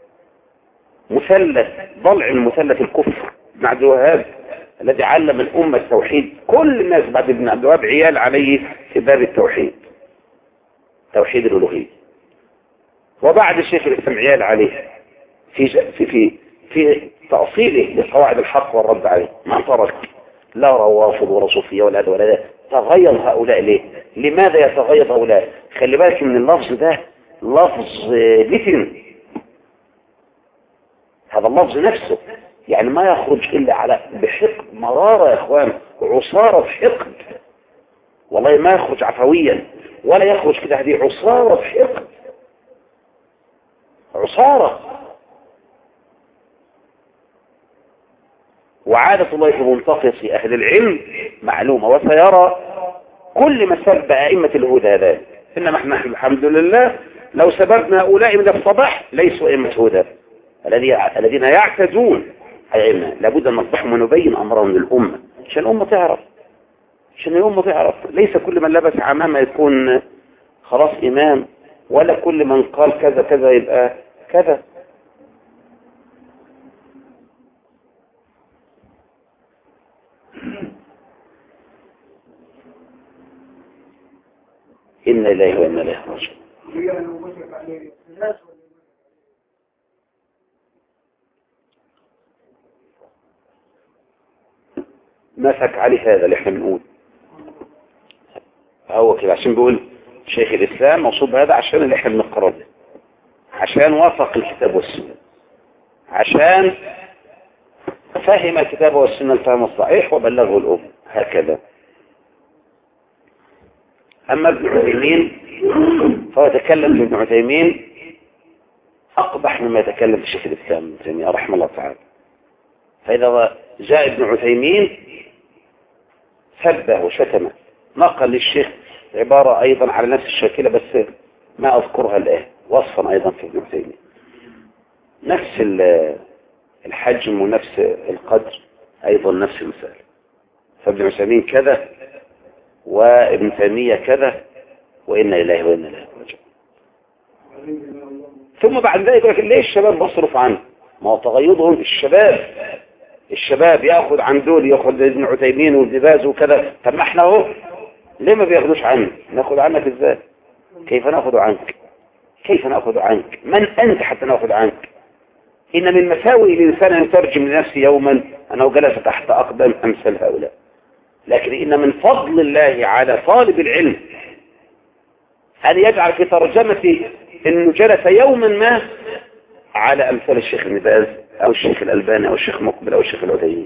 مثلث ضلع المثلث الكفر. ابن عبد الوهاب الذي علم الأمة التوحيد، كل الناس بعد ابن عبد الوهاب عيال عليه في باب التوحيد، توحيد الألوهية. وبعد الشيخ الإسلام عيال عليه في في في في تأصيله لقواعد الحق والرد عليه. ما ترك لا روافض ولا صوفية ولا هذا ولا ده. تغير هؤلاء ليه؟ لماذا يتغير هؤلاء؟ خلي بالك من اللفظ ده، لفظ لتن. هذا اللفظ نفسه يعني ما يخرج إلا على بحقد، مرارة يا إخوان، عصارة حقد، والله ما يخرج عفويا. ولا يخرج كده، هذه عصارة حقد، عصارة. وعادة الله في منتقص أهل العلم معلومة، وسيرى كل ما سب أئمة الهدى ذلك. إنما احنا الحمد لله لو سببنا هؤلاء من الصباح ليسوا أئمة هدى الذين يعتدون أئمة. لابد أن نصبحهم ونبين أمرهم للأمة عشان الأمة تعرف، عشان الأمة تعرف. ليس كل من لبس عمامة يكون خلاص إمام، ولا كل من قال كذا كذا يبقى كذا. إن إليه وإن إليه راجعون. مسك عليه هذا اللي احنا بنقول هو كده، عشان بيقول شيخ الإسلام موصوب بهذا عشان اللي احنا بنقرأ ده، عشان وافق الكتاب والسنة، عشان فهم الكتاب والسنة الفهم الصحيح وبلغه الأمة، هكذا. أما ابن عثيمين فهو يتكلم في ابن عثيمين أقبح مما يتكلم في شيخ الإسلام ابن تيمية رحمه الله تعالى. فإذا جاء ابن عثيمين سبه وشتمه، نقل للشيخ عبارة أيضا على نفس الشاكلة بس ما أذكرها الآن، وصفا أيضا في ابن عثيمين نفس الحجم ونفس القدر، أيضا نفس المثال. فابن عثيمين كذا وابن تيمية كذا، وإنا إليه وإنا إليه راجعون. ثم بعد ذلك يقول لك ليه الشباب بصرف عنه؟ ما هو تغيضهم الشباب، الشباب ياخذ عن دول، ياخذ ابن عثيمين وابن باز وكذا. طب ما احنا اهو ليه ما بياخذوش عنه؟ ناخذ عنك ازاي؟ كيف ناخذ عنك؟ كيف ناخذ عنك؟ من انت حتى ناخذ عنك؟ ان من مساوئ الانسان ان يترجم لنفسه يوما انه جلس تحت اقدام امثال هؤلاء. لكن ان من فضل الله على طالب العلم ان يجعل في ترجمته انه جلس يوما ما على امثال الشيخ ابن باز او الشيخ الالباني او الشيخ مقبل او الشيخ العثيمين.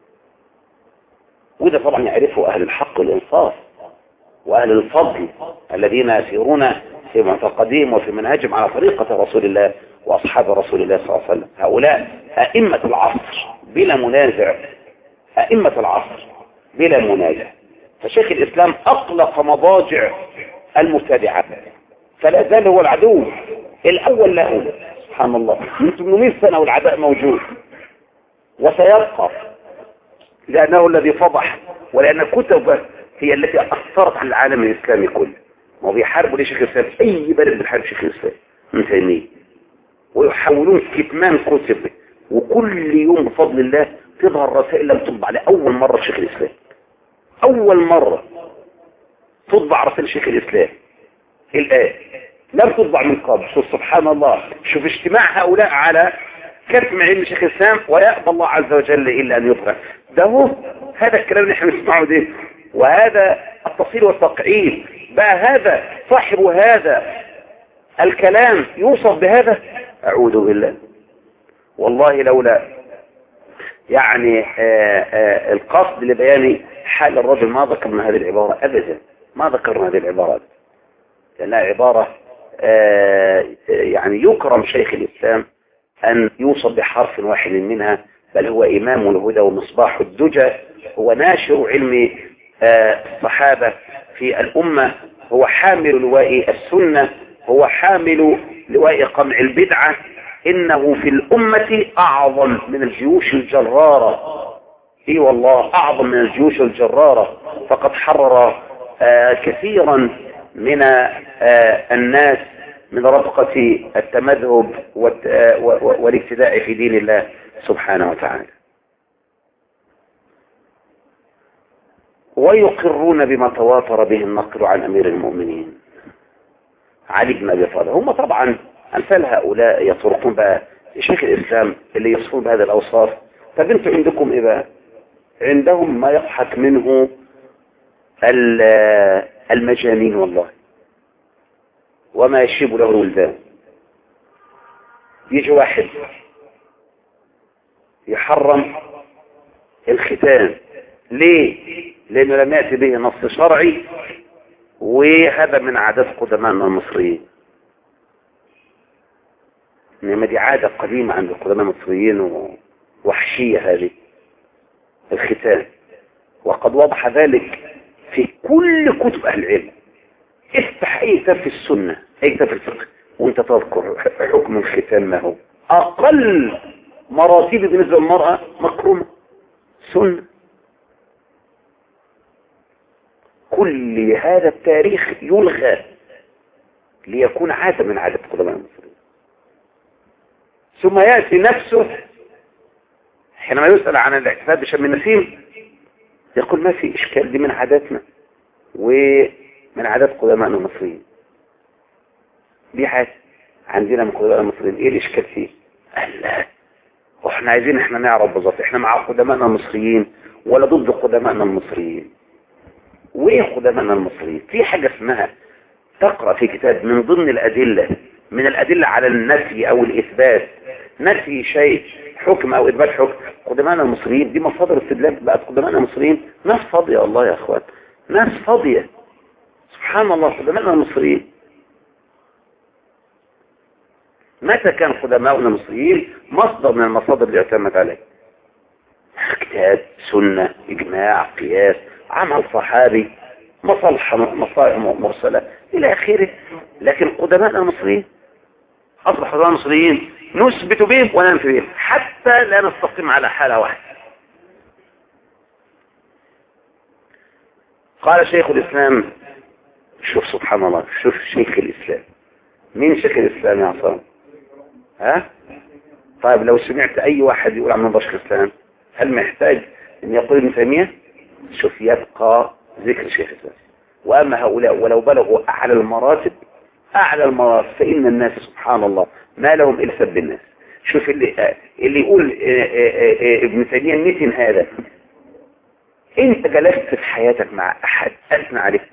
وده طبعا يعرفه اهل الحق والانصاف واهل الفضل الذين يسيرون في معتقدهم وفي منهجهم على طريقة رسول الله واصحاب رسول الله صلى الله عليه وسلم. هؤلاء ائمة العصر بلا منازع، ائمة العصر بلا منازع. فشيخ الاسلام اقلق مضاجع المبتدعة، فلا زال هو العدو الاول له. سبحان الله، من ثمانمائة سنة والعداء موجود وسيبقى، لأنه الذي فضح، ولأن كتبه هي التي أثرت على العالم الإسلامي كله. وبيحاربوا ليه شيخ الإسلام؟ أي بلد بيحارب شيخ الإسلام من تيمية، ويحاولون كتمان كتبه. وكل يوم بفضل الله تظهر رسائل لم تطبع لأول مرة في شيخ الإسلام، أول مرة تطبع رسائل شيخ الإسلام الآن، لم تطبع من قبل. شوف سبحان الله، شوف اجتماع هؤلاء على كتم علم شيخ الإسلام، ويأبى الله عز وجل إلا أن يطبع. ده هو هذا الكلام اللي احنا نسمعه ده، وهذا التصير والتقعيد بقى. هذا صاحب هذا الكلام يوصف بهذا، أعوذ بالله. والله لولا يعني آآ آآ القصد لبيان حال الرجل ما ذكرنا هذه العبارة أبدا، ما ذكرنا هذه العبارات، لأنها عبارة يعني يكرم شيخ الإسلام أن يوصف بحرف واحد منها، بل هو إمام الهدى ومصباح الدجى، هو ناشر علم الصحابة في الأمة، هو حامل لواء السنة، هو حامل لواء قمع البدعة. إنه في الأمة أعظم من الجيوش الجرارة، إي والله أعظم من الجيوش الجرارة. فقد حرر كثيرا من الناس من ربقة التمذهب والابتداء في دين الله سبحانه وتعالى. ويقرون بما تواتر به النقل عن أمير المؤمنين علي بن أبي طالب. هم طبعا أمثال هؤلاء يطرقون بقى شيخ الإسلام اللي يصفون بهذه الأوصاف. طب انتوا عندكم إيه بقى؟ عندهم ما يضحك منه المجانين والله، وما يشيب له الولدان. يجي واحد يحرم الختان، ليه؟ لأنه لم يأتي به نص شرعي وهذا من عادات قدمائنا المصريين، إنما دي عادة قديمة عند القدماء المصريين ووحشية هذه الختان. وقد وضح ذلك في كل كتب أهل العلم. افتح أي كتاب في السنة، أي كتاب في الفقه، وانت تذكر حكم الختان ما هو. أقل مراتب بالنسبة للمرأة مكرمة سنة. كل هذا التاريخ يلغى ليكون عادة من عادة قدماء المصريين. ثم يأتي نفسه حينما يسأل عن الاحتفال بشم النسيم يقول ما في إشكال، دي من عاداتنا ومن عادات قدماء المصريين، دي حاجة عندنا من قدماء المصريين، ايه الإشكال فيه؟ قال لا، واحنا عايزين احنا نعرف بالظبط احنا مع قدماءنا المصريين ولا ضد قدماءنا المصريين. وايه قدماءنا المصريين؟ في حاجة اسمها تقرأ في كتاب من ضمن الأدلة، من الأدلة على النفي أو الإثبات، نفي شيء حكم أو إثبات حكم. قدماءنا المصريين دي مصادر استدلال، بقت قدماءنا المصريين ناس فاضية. الله يا أخوان، ناس فاضية سبحان الله. قدماءنا المصريين متى كان قدماؤنا المصريين مصدر من المصادر اللي اعتمد عليه؟ كتاب، سنة، إجماع، قياس، عمل صحابي، مصالح مصائب مرسلة إلى آخره. لكن قدماءنا المصريين أصبح قدماء المصريين نثبت بهم وننفي بهم حتى لا نستقيم على حالة واحدة. قال شيخ الإسلام، شوف سبحان الله، شوف شيخ الإسلام. مين شيخ الإسلام يا عصام؟ ها؟ طيب لو سمعت أي واحد يقول عن منبر شيخ الإسلام هل محتاج أن يقول ابن تيمية؟ شوف، يبقى ذكر شيخ الإسلام. وأما هؤلاء ولو بلغوا أعلى المراتب، أعلى المراتب، فإن الناس سبحان الله ما لهم إلا سب الناس. شوف اللي, اللي يقول ابن تيمية النتن هذا، انت جلست في حياتك مع أحد أثنى عليه؟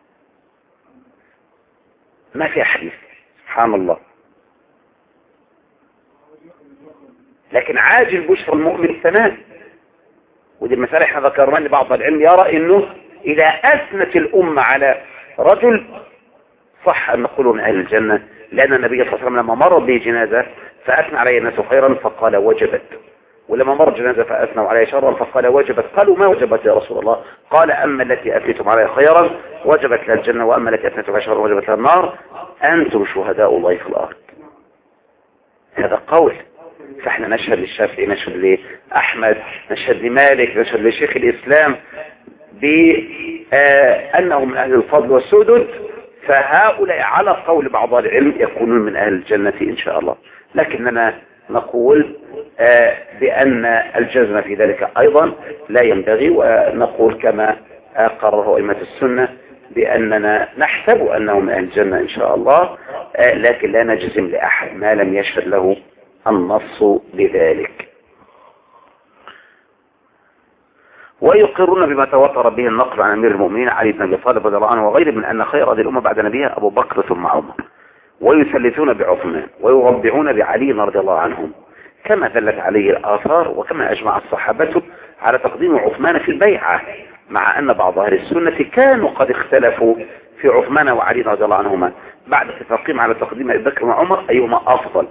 ما في حديث سبحان الله. لكن عاجل بشرى المؤمن الثناء، ودي المسألة احنا ذكرنا ان بعض العلم يرى انه اذا اثنت الامة على رجل صح ان نقوله من اهل الجنة، لان النبي صلى الله عليه وسلم لما مر به جنازة فاثنى عليه الناس خيرا فقال وجبت، ولما مر جنازة فاثنوا عليه شرا فقال وجبت. قالوا ما وجبت يا رسول الله؟ قال اما التي اثنتم عليها خيرا وجبت لها الجنة، واما التي اثنتم عليها شرا وجبت لها النار. انتم شهداء الله في الارض. هذا قول. فاحنا نشهد للشافعي، نشهد لأحمد، نشهد لمالك، نشهد لشيخ الإسلام بأنهم من أهل الفضل والسدد، فهؤلاء على قول بعض العلم يكونون من أهل الجنة إن شاء الله. لكننا نقول بأن الجزم في ذلك أيضا لا ينبغي، ونقول كما قرره أئمة السنة بأننا نحسب أنهم من أهل الجنة إن شاء الله، لكن لا نجزم لأحد ما لم يشهد له النص بذلك. ويقرون بما تواتر به النقل عن امير المؤمنين علي بن ابي طالب رضي الله عنه وغيره من ان خير هذه الامه بعد نبيها ابو بكر ثم عمر، ويثلثون بعثمان ويربعون بعلي رضي الله عنهم كما دلت عليه الاثار، وكما اجمع الصحابه على تقديم عثمان في البيعه، مع ان بعض اهل السنه كانوا قد اختلفوا في عثمان وعلي رضي الله عنهما بعد اتفاقهم على تقديم ابي بكر وعمر ايهما افضل.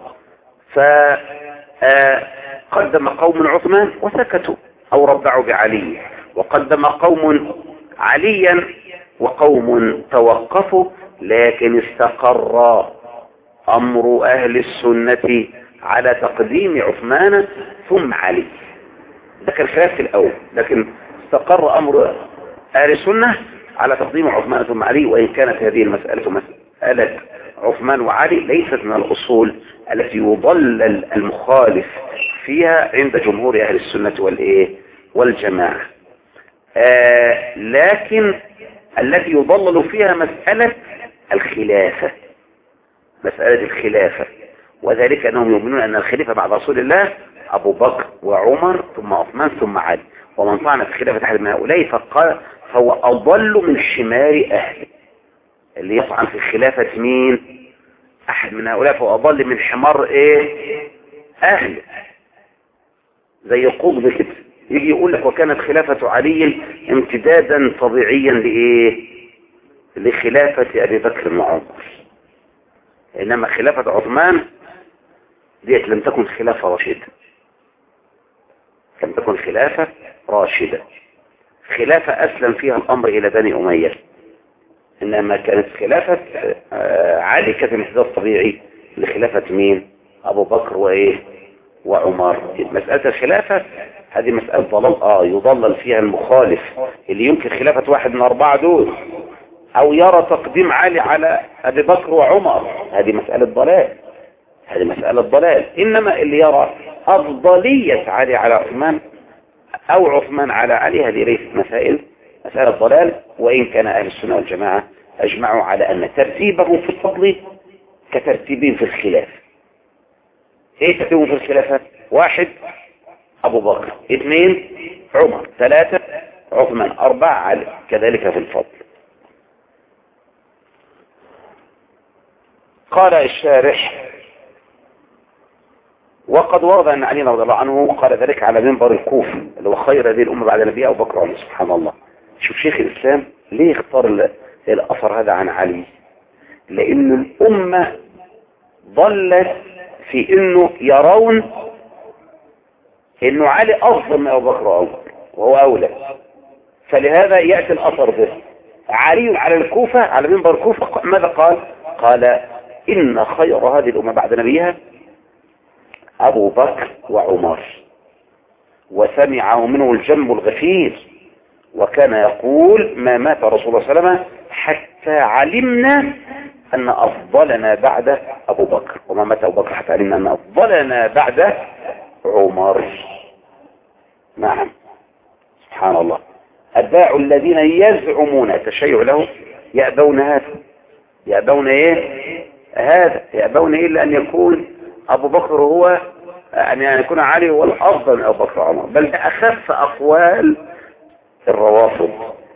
فقدم قوم عثمان وسكتوا أو ربعوا بعلي، وقدم قوم عليا وقوم توقفوا، لكن استقر أمر أهل السنة على تقديم عثمان ثم علي. ده كان خلاف في الأول، لكن استقر أمر أهل السنة على تقديم عثمان ثم علي، وإن كانت هذه المسألة مسألة عثمان وعلي ليست من الأصول التي يضلل المخالف فيها عند جمهور أهل السنة والإيه والجماعة، آه لكن التي يضلل فيها مسألة الخلافة، مسألة الخلافة، وذلك أنهم يؤمنون أن الخليفة بعد رسول الله أبو بكر وعمر ثم عثمان ثم علي، ومن طعن في خلافة أحد من هؤلاء فقال فهو أضل من حمار أهله. اللي يطعن في خلافة مين؟ أحد من هؤلاء فهو أضل من حمار إيه؟ أهله. زي قطب كده يجي يقول لك وكانت خلافة علي امتدادا طبيعيا لإيه؟ لخلافة أبي بكر وعمر، إنما خلافة عثمان ديت لم تكن خلافة راشدة، لم تكن خلافة راشدة، خلافة أسلم فيها الأمر إلى بني أمية، إنما كانت خلافة علي كانت انحداث طبيعي لخلافة مين؟ أبو بكر وإيه؟ وعمر. مسألة الخلافة هذه مسألة ضلال، آه يضلل فيها المخالف اللي يمكن خلافة واحد من أربعة دول، أو يرى تقديم علي على أبي بكر وعمر، هذه مسألة ضلال، هذه مسألة ضلال. إنما اللي يرى أفضلية علي على عثمان أو عثمان على علي، هذه ليست مسائل مسألة ضلال، وإن كان أهل السنة والجماعة أجمعوا على أن ترتيبهم في الفضل كترتيبهم في الخلاف. إيه ترتيبهم في الخلافة؟ واحد أبو بكر، اثنين عمر، ثلاثة عثمان، أربعة علي، كذلك في الفضل. قال الشارح: وقد ورد أن علي رضي الله عنه قال ذلك على منبر الكوفة اللي هو خير هذه الأمة بعد نبيها أبو بكر وعمر. سبحان الله، شوف شيخ الإسلام ليه اختار الأثر هذا عن علي؟ لأن الأمة ضلت في أنه يرون أنه علي أفضل من أبو بكر وعمر وهو أولى، فلهذا يأتي الأثر به. علي على الكوفة على منبر الكوفة ماذا قال؟ قال: إن خير هذه الأمة بعد نبيها أبو بكر وعمر، وسمعه منه الجنب الغفير، وكان يقول: ما مات رسول الله صلى الله عليه وسلم حتى علمنا أن أفضلنا بعد أبو بكر، وما مات أبو بكر حتى علمنا أن أفضلنا بعد عمر. نعم، سبحان الله. أتباع الذين يزعمون التشيع له يأبون هذا، يأبون إيه هذا، يأبون إلا أن يكون أبو بكر هو يعني أن يكون علي هو الأفضل من أبو بكر وعمر، بل أخف أقوال الروافض.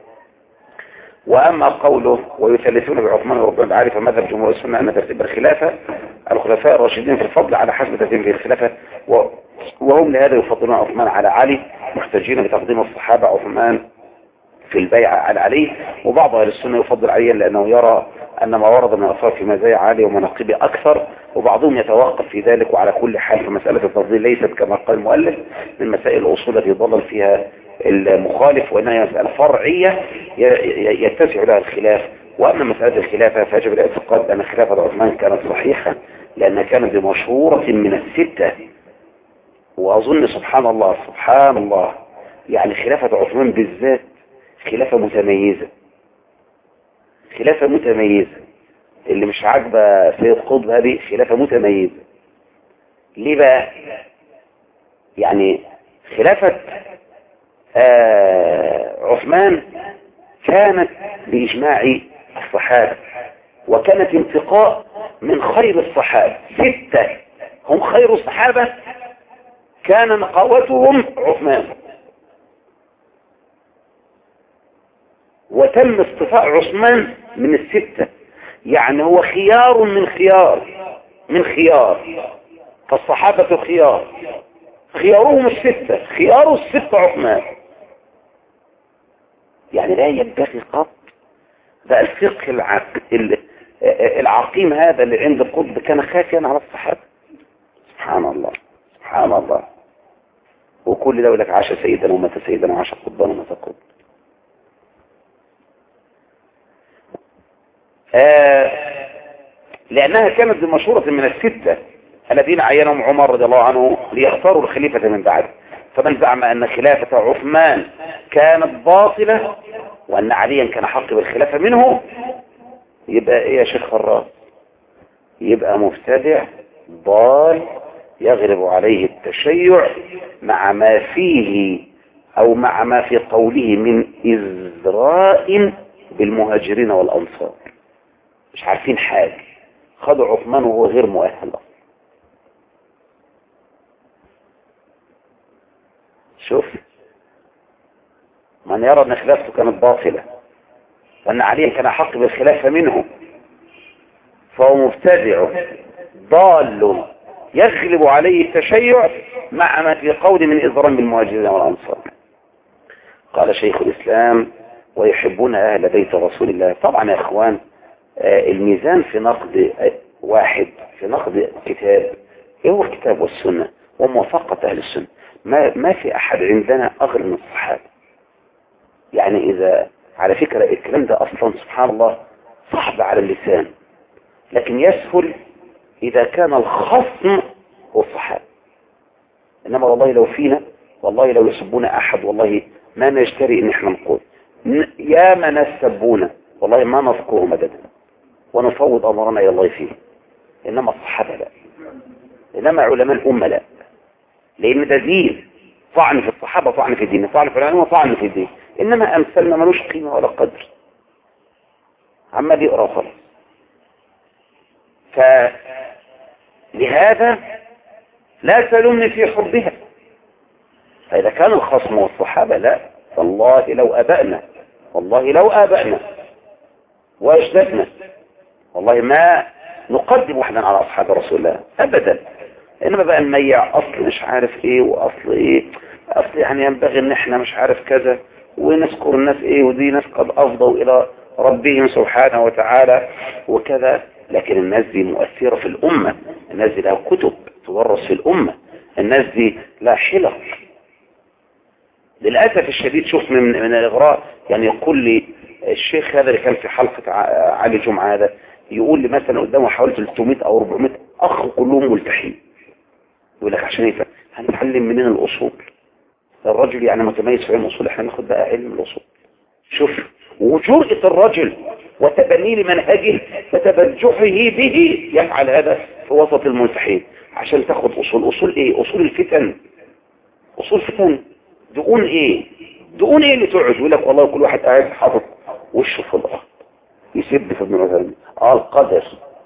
وأما قوله ويثلثون بعثمان وربنا بعلي، فمذهب جمهور السنة أن ترتيب الخلافة الخلفاء الراشدين في الفضل على حسب ترتيب الخلافة، وهم لهذا يفضلون عثمان على علي، محتجين بتقديم الصحابة عثمان في البيعة على علي. وبعض أهل السنة يفضل عليا لأنه يرى أن ما ورد من أثار في مزايا علي ومناقبه أكثر، وبعضهم يتوقف في ذلك. وعلى كل حال فمسألة التفضيل ليست كما قال المؤلف من مسائل الأصول التي ضلل فيها المخالف، وإنها مسألة فرعية يتسع لها الخلاف. وأما مسألة الخلافة فيجب الاعتقاد أن خلافة عثمان كانت صحيحة لأنها كانت بمشهورة من الستة. وأظن سبحان الله سبحان الله يعني خلافة عثمان بالذات خلافة متميزة، خلافة متميزة. اللي مش عاجبه سيد قطب هذه خلافة متميزة. ليه بقى؟ يعني خلافة آه عثمان كانت بإجماع الصحابة، وكانت انتقاء من خير الصحابة، ستة هم خير الصحابة كان نقاوتهم عثمان، وتم اصطفاء عثمان من الستة، يعني هو خيار من خيار من خيار، فالصحابة خيار، خيارهم الستة، خيار الستة عثمان. يعني لا ينبغي قط ده الفقه العق... العقيم هذا اللي عند القطب كان خافيا على الصحابة. سبحان الله سبحان الله. وكل ده يقول لك عاش سيدنا ومات سيدنا وعاش قطبان ومات قطب. آه لأنها كانت بمشورة من الستة الذين عينهم عمر رضي الله عنه ليختاروا الخليفة من بعد. فمن زعم أن خلافة عثمان كانت باطلة وأن عليا كان حق بالخلافة منه يبقى إيه يا شيخ خراس؟ يبقى مبتدع ضال يغلب عليه التشيع مع ما فيه أو مع ما في قوله من إزراء بالمهاجرين والأنصار. مش عارفين حاجة، خدوا عثمان وهو غير مؤهل. شوف، من يرى أن خلافته كانت باطلة وأن عليا كان حق بالخلافة منه فهو مبتدع ضال يغلب عليه التشيع مع ما في قول من إزرام بالمهاجرين والأنصار. قال شيخ الإسلام: ويحبون أهل بيت رسول الله. طبعا يا إخوان الميزان في نقد واحد، في نقد كتاب، إيه هو الكتاب والسنة وموافقة أهل السنة. ما, ما في أحد عندنا أغلى من الصحابة. يعني إذا على فكرة الكلام ده أصلا سبحان الله صعب على اللسان، لكن يسهل إذا كان الخصم هو الصحابة. إنما والله لو فينا، والله لو يسبونا أحد، والله ما نجتري إن إحنا نقول يا من السبونا، والله ما نذكرهم أبدا ونفوض أمرنا إلى الله فيه. إنما الصحابة لا، إنما علماء الأمة لا، لأن ده دين. طعن في الصحابة طعن في الدين، طعن في العلماء طعن في الدين. إنما أمثالنا ملوش قيمة ولا قدر، عمال يقرأ خلاص. فلهذا لا تلومني في حبها. فإذا كان الخصم والصحابة لا، والله لو أبأنا، والله لو أبأنا وأجددنا، والله ما نقدم واحدا على أصحاب رسول الله أبدا. إنما بقى نميع أصل مش عارف إيه وأصل إيه، أصل يعني ينبغي إن إحنا مش عارف كذا، ونذكر الناس إيه، ودي ناس قد أفضوا إلى ربهم سبحانه وتعالى وكذا. لكن الناس دي مؤثرة في الأمة، الناس دي لها كتب تدرس في الأمة، الناس دي لا حلق. للأسف الشديد شوف من, من الإغراء، يعني يقول لي الشيخ هذا اللي كان في حلقة علي جمعة هذا، يقول لي مثلا قدامه حوالي ثلاثمائة أو أربعمائة أخ كلهم ملتحين. يقول لك عشان ايه؟ هنتعلم منين الأصول؟ الرجل يعني متميز في علم الأصول، احنا ناخد بقى علم الأصول. شوف وجرأة الرجل وتبني لمنهجه وتبجحه به يفعل هذا في وسط الملتحين عشان تاخد أصول. أصول ايه؟ أصول الفتن، أصول فتن. دقون ايه؟ دقون ايه اللي تقعد يقول لك والله كل واحد قاعد حاطط وشه في الأرض يسب في ابن عثيمين. اه القدر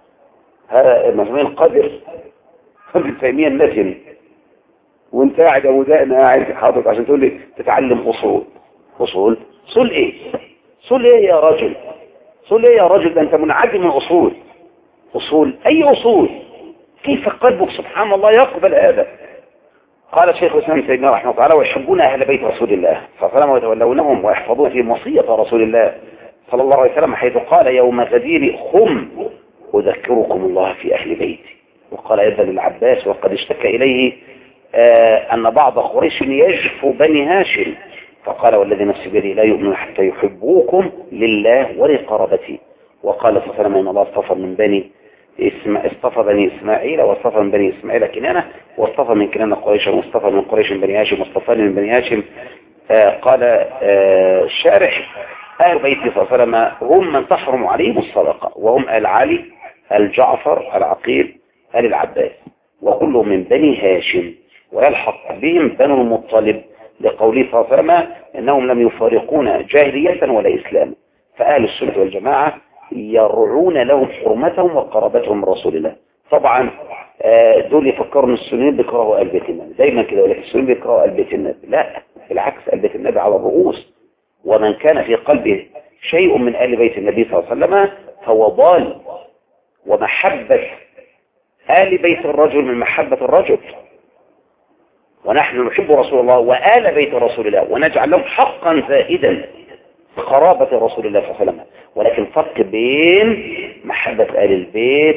هذا مجموع القدر ابن تيمية النتن، وانت قاعد ابو دقن قاعد حاطط عشان تقول لي تتعلم اصول. اصول اصول ايه؟ اصول ايه يا رجل؟ اصول ايه يا رجل؟ ده انت منعدم من اصول. اصول اي اصول؟ كيف قلبك سبحان الله يقبل هذا؟ قال شيخ الاسلام ابن تيمية رحمه الله تعالى: ويحبون اهل بيت رسول الله صلى الله عليه وسلم ويتولونهم ويحفظون في وصية رسول الله صلى الله عليه وسلم، حيث قال: يوم غدير خم اذكركم الله في اهل بيتي. وقال ايضا للعباس وقد اشتكى اليه آه ان بعض قريش يجفو بني هاشم، فقال: والذي نفسي بيده لا يؤمن حتى يحبوكم لله ولقرابتي. وقال صلى الله عليه وسلم: ان الله اصطفى من بني اسم اصطفى بني اسماعيل، واصطفى من بني اسماعيل كنانه، واصطفى من كنانه قريشا، واصطفى من قريش بني هاشم، واصطفاني من بني هاشم. آه قال آه الشارح: اهل بيتي صلى الله عليه وسلم هم من تحرم عليهم الصدقه، وهم ال علي، الجعفر، العقيل، آل العباس، وكلهم من بني هاشم، ويلحق بهم بنو المطلب، لقوله صلى الله عليه وسلم: انهم لم يفارقون جاهلية ولا اسلام. فاهل السنة والجماعة يرعون لهم حرمتهم وقرابتهم من رسول الله. طبعا دول يفكروا ان السنين بيكرهوا آل بيت النبي دايما كده، ولكن السنين بيكرهوا آل بيت النبي. لا بالعكس، آل بيت النبي على الرؤوس، ومن كان في قلبه شيء من آل بيت النبي صلى الله عليه وسلم فهو ضال. ومحبة آل بيت الرجل من محبة الرجل، ونحن نحب رسول الله وآل بيت رسول الله ونجعل لهم حقا زائدا قرابة رسول الله صلى الله عليه وسلم. ولكن فرق بين محبة آل البيت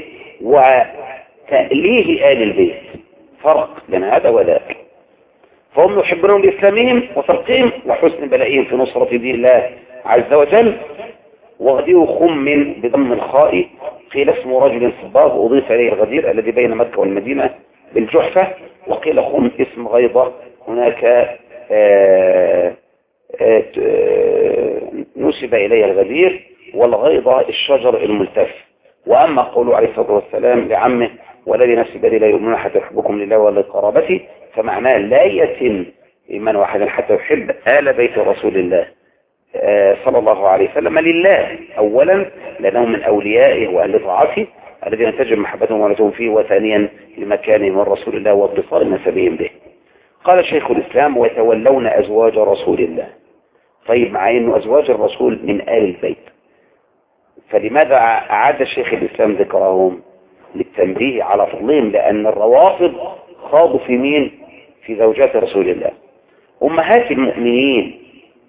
وتأليه آل البيت، فرق بين هذا وذاك. فهم يحبونهم لإسلامهم وترقيهم وحسن بلائهم في نصرة دين الله عز وجل. وغدير خم بضم الخاء قيل اسم رجل صباغ أضيف إليه الغدير الذي بين مكة والمدينة بالجحفة، وقيل خم اسم غيضة هناك آآ آآ نسب إليه الغدير، والغيضة الشجر الملتف. وأما قوله عليه الصلاة والسلام لعمه: والذي نفسي بيده لا يؤمنون حتى يحبكم لله ولقرابته، فمعناه لا يتم إيمان واحد حتى يحب آل بيت رسول الله صلى الله عليه وسلم لله أولا لأنهم من أوليائه وأهل طاعته الذين تجب محبتهم ونتهم فيه، وثانيا لمكانهم من رسول الله واتصال نسبهم به. قال شيخ الإسلام: ويتولون أزواج رسول الله. طيب مع أنه أزواج الرسول من آل البيت، فلماذا أعاد شيخ الإسلام ذكرهم؟ للتنبيه على فضلهم، لأن الروافض خاضوا في مين؟ في زوجات رسول الله. أمهات المؤمنين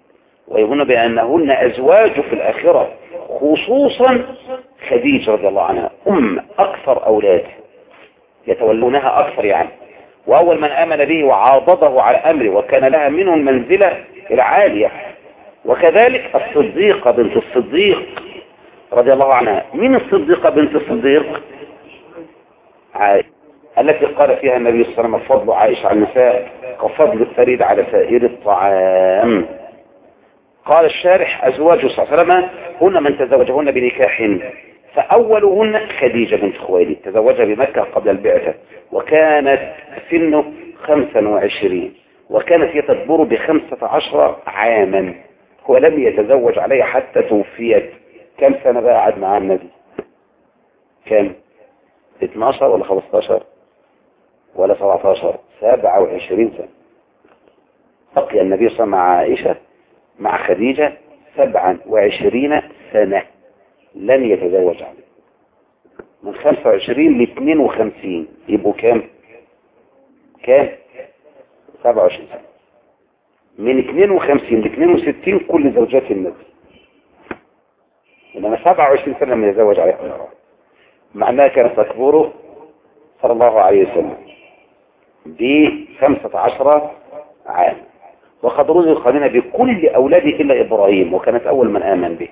ويظن بأنهن أزواج في الآخرة، خصوصا خديجة رضي الله عنها أم أكثر أولاده يتولونها أكثر يعني، وأول من آمن به وعاضده على أمره، وكان لها منه المنزلة العالية. وكذلك الصديقة بنت الصديق رضي الله عنها. من الصديقة بنت الصديق؟ عائشة، التي قال فيها النبي صلى الله عليه وسلم فضل عائشة على النساء كفضل الثريد على سائر الطعام. قال الشارح أزواجه صلى الله عليه وسلم هن من تزوجهن بنكاح، فأولهن خديجة بنت خويلد تزوجها بمكة قبل البعثة، وكانت سنه خمسا وعشرين، وكانت هي تكبر بخمسة عشر عاما، ولم يتزوج عليها حتى توفيت. كم سنة بقى قعد معها النبي؟ كم؟ اثناشر ولا خمستاشر ولا سبعتاشر؟ سبعة وعشرين سنة بقي النبي صلى الله عليه وسلم مع عائشة مع خديجة سبعا وعشرين سنة لن يتزوج عليه. من خمسة وعشرين ل اثنين وخمسين يبقوا كام؟ كام؟ سبعة وعشرين سنة. من اثنين وخمسين ل اثنين وستين كل زوجات النبي، إنما سبعة وعشرين سنة لم يتزوج عليها، معناها كانت تكبره صلى الله عليه وسلم بخمسة عشر عام. وقد رزق خلينا بكل أولاده إلا إبراهيم، وكانت أول من آمن به،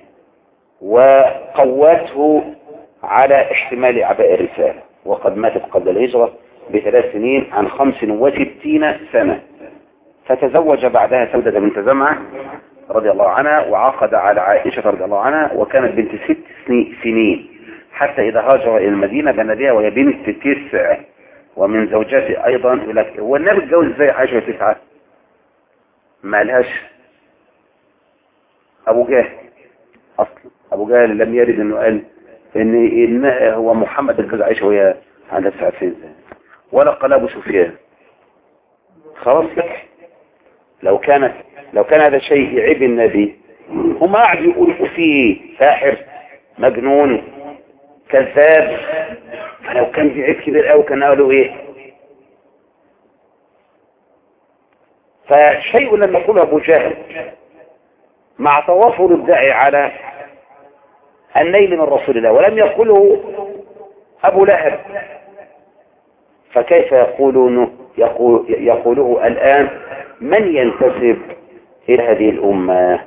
وقوته على احتمال أعباء الرسالة، وقد ماتت قبل الهجرة بثلاث سنين عن خمس وستين سنة، فتزوج بعدها سودة بنت زمعة رضي الله عنها، وعقد على عائشة رضي الله عنها، وكانت بنت ست سنين حتى إذا هاجر إلى المدينة بنى بها وهي بنت تسع. ومن زوجاته أيضا لك هو النبي اتجوز ازاي عائشة تسعة؟ ما لهاش أبو جهل أصلا. أبو جهل لم يرد أنه قال إن, إن هو محمد اتجوز عائشة وهي عندها تسع سنين، ولا قال أبو سفيان. خلاص لك لو كانت لو كان هذا شيء يعيب النبي، هم قاعد يقولوا فيه ساحر مجنون كذاب، فلو كان في عيب كبير قوي كان قالوا ايه؟ فشيء لما يقول ابو جهل مع توافر الداعي على النيل من رسول الله ولم يقوله ابو لهب، فكيف يقولون يقول يقوله الان من ينتسب الى هذه الامه؟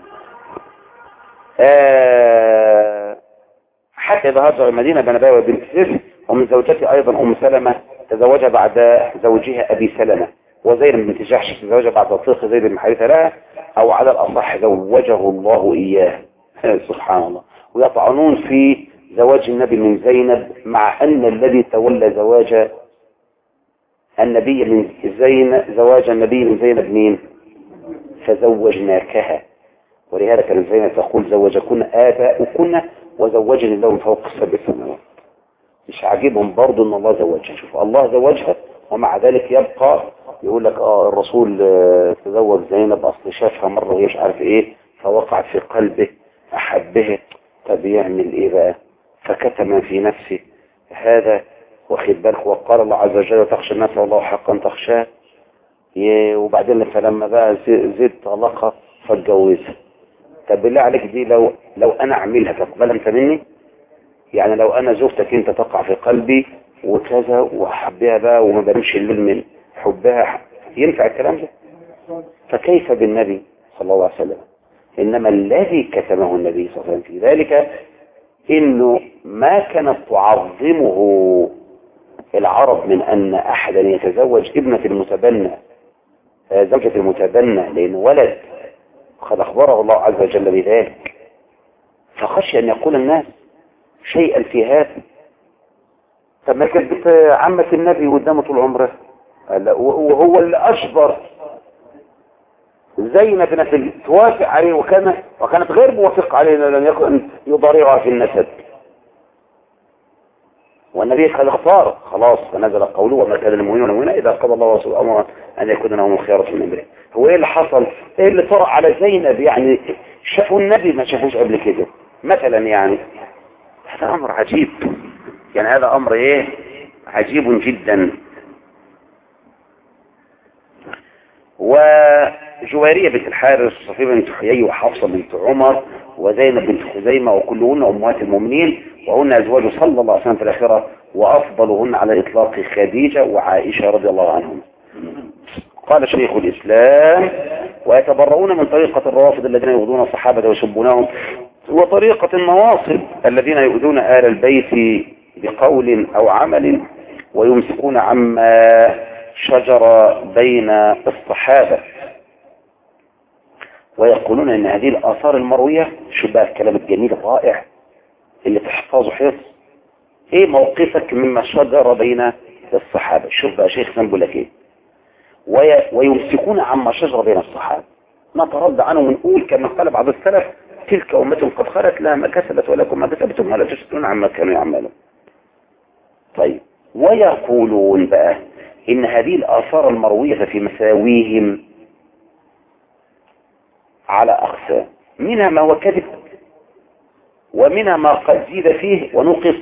آه حتى إذا هاجر المدينة بنى بها بنت سر. ومن زوجته أيضا أم سلمة تزوجها بعد زوجها أبي سلمة، وزينب بنت جحش تزوجها بعد تطليق زيد بن حارثة لها، أو على الأصح زوجه الله إياه. سبحان الله. ويطعنون في زواج النبي من زينب، مع أن الذي تولى زواج النبي من زينب زواج النبي من زينب مين؟ فزوجناكها. ولهذا كان زينب تقول زوجكن آباؤكن وزوجني الله من فوق السبع سماوات. مش عاجبهم برضو ان الله زوجها. شوف الله زوجها ومع ذلك يبقى يقول لك اه الرسول تزوج زينب اصل شافها مرة وهي مش عارف ايه فوقعت في قلبه احبه. طب يعمل ايه بقى؟ فكتم في نفسه هذا، واخد بالك. وقال الله عز وجل تخشى الناس والله حقا تخشاه. وبعدين فلما بقى زيد طلقها فاتجوزها. طب بالله عليك دي لو لو انا اعملها تقبلها انت مني؟ يعني لو انا زوجتك انت تقع في قلبي وكذا وحبها بقى وما بنمشي الليل من حبها، ينفع الكلام ده؟ فكيف بالنبي صلى الله عليه وسلم؟ انما الذي كتمه النبي صلى الله عليه وسلم في ذلك انه ما كانت تعظمه العرب من ان احدا يتزوج ابنة المتبنى زوجة المتبنى لانه ولد، قد أخبره الله عز وجل بذلك، فخشي أن يقول الناس شيئا في هذا. طب ما كانت عمة النبي قدامه طول عمره وهو اللي أشبر زينب بنت توافق عليه، وكان وكانت غير موافقة عليه لم يكن يضارعها في النسب، والنبي قد اختار خلاص فنزل قوله وما كان للمؤمنين والمؤمنات إذا قضى الله ورسوله أمرا أن يكون لهم الخيارة من أمره. هو إيه اللي حصل؟ إيه اللي طرأ على زينب؟ يعني شافوا النبي ما شافوش قبل كده مثلا. يعني هذا أمر عجيب، يعني هذا أمر إيه عجيب جدا. جوارية بنت الحارث وصفية بنت حيي وحفصة بنت عمر وزينب بنت خزيمة وكلهن أمهات المؤمنين وهن أزواج صلى الله عليه وسلم في الآخرة وأفضلهن على الإطلاق خديجة وعائشة رضي الله عنهم. قال شيخ الإسلام ويتبرؤون من طريقة الروافض الذين يؤذون الصحابة ويسبونهم وطريقة النواصب الذين يؤذون آل البيت بقول أو عمل ويمسكون عما شجر بين الصحابة ويقولون ان هذه الآثار المروية. شو بقى الكلام الجميل الرائع اللي تحفظه حفظ. ايه موقفك مما شجر بين الصحابة؟ شوف بقى شيخ نقول لك ايه. ويمسكون عما شجر بين الصحابة نترد عنه ونقول كما قال بعض السلف تلك أمة قد خلت لها ما كسبت ولكم ما كسبتم ولا تسألون عما كانوا يعملون. طيب ويقولون بقى إن هذه الآثار المروية في مساويهم على أقسام، منها ما هو كذب ومنها ما قد زيد فيه ونقص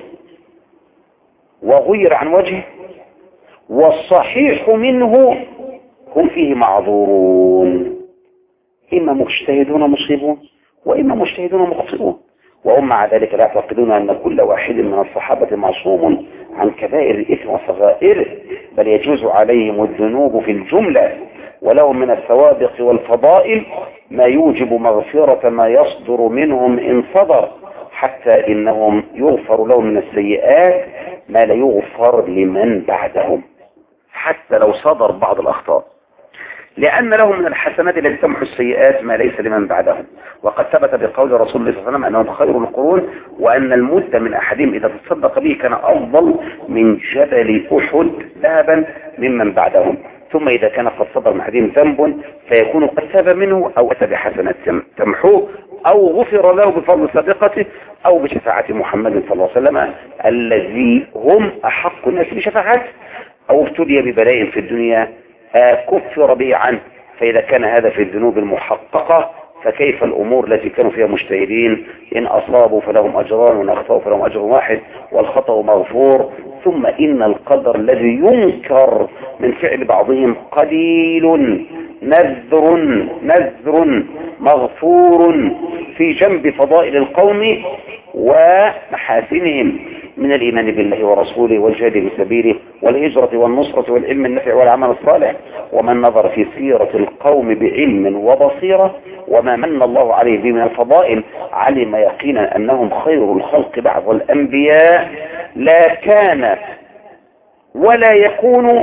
وغير عن وجهه، والصحيح منه هم فيه معذورون، إما مجتهدون مصيبون وإما مجتهدون مخطئون، وهم مع ذلك لا يعتقدون أن كل واحد من الصحابة معصوم عن كبائر الإثم وصغائره، بل يجوز عليهم الذنوب في الجملة ولهم من السوابق والفضائل ما يوجب مغفرة ما يصدر منهم إن صدر، حتى إنهم يغفر لهم من السيئات ما لا يغفر لمن بعدهم حتى لو صدر بعض الأخطاء، لأن لهم من الحسنات التي تمحو السيئات ما ليس لمن بعدهم. وقد ثبت بقول رسول الله صلى الله عليه وسلم أنهم خير القرون، وأن المد من أحدهم إذا تصدق به كان أفضل من جبل أحد ذهبا ممن بعدهم، ثم إذا كان قد صدر من أحدهم ذنب فيكون قد تاب منه أو أتى بحسنات تمحوه أو غفر له بفضل سابقته أو بشفاعة محمد صلى الله عليه وسلم الذي هم أحق الناس بشفاعته، أو ابتلي ببلاء في الدنيا كفر به عنه. فإذا كان هذا في الذنوب المحققة فكيف الأمور التي كانوا فيها مجتهدين؟ إن أصابوا فلهم أجران وإن أخطأوا فلهم أجر واحد والخطأ مغفور. ثم إن القدر الذي ينكر من فعل بعضهم قليل نذر نذر مغفور في جنب فضائل القوم ومحاسنهم من الإيمان بالله ورسوله والجهاد في سبيله والهجرة والنصرة والعلم النافع والعمل الصالح. ومن نظر في سيرة القوم بعلم وبصيرة وما من الله عليه به من الفضائل علم يقينا أنهم خير الخلق بعد الأنبياء، لا كان ولا يكون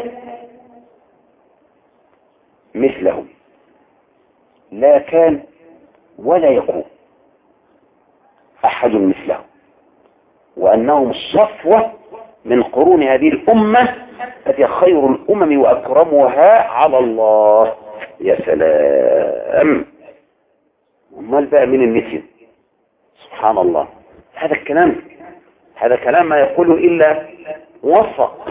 مثلهم، لا كان ولا يكون أحد مثلهم، وأنهم الصفوة من قرون هذه الأمة التي خير الأمم وأكرمها على الله. يا سلام، امال بقى من النسيان؟ سبحان الله. هذا الكلام هذا كلام ما يقوله إلا وفق.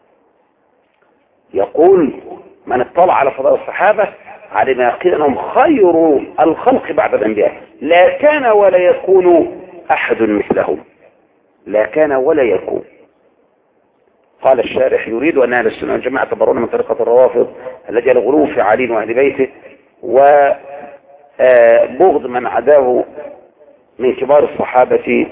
يقول من اطلع على فضائل الصحابة علم يقين أنهم خير الخلق بعد الأنبياء، لا كان ولا يكون أحد مثلهم، لا كان ولا يكون. قال الشارح يريد أن أهل السنة والجماعة يتبرؤون من طريقة الروافض الذي الغلو في علي وأهل بيته وبغض من عداه من كبار الصحابة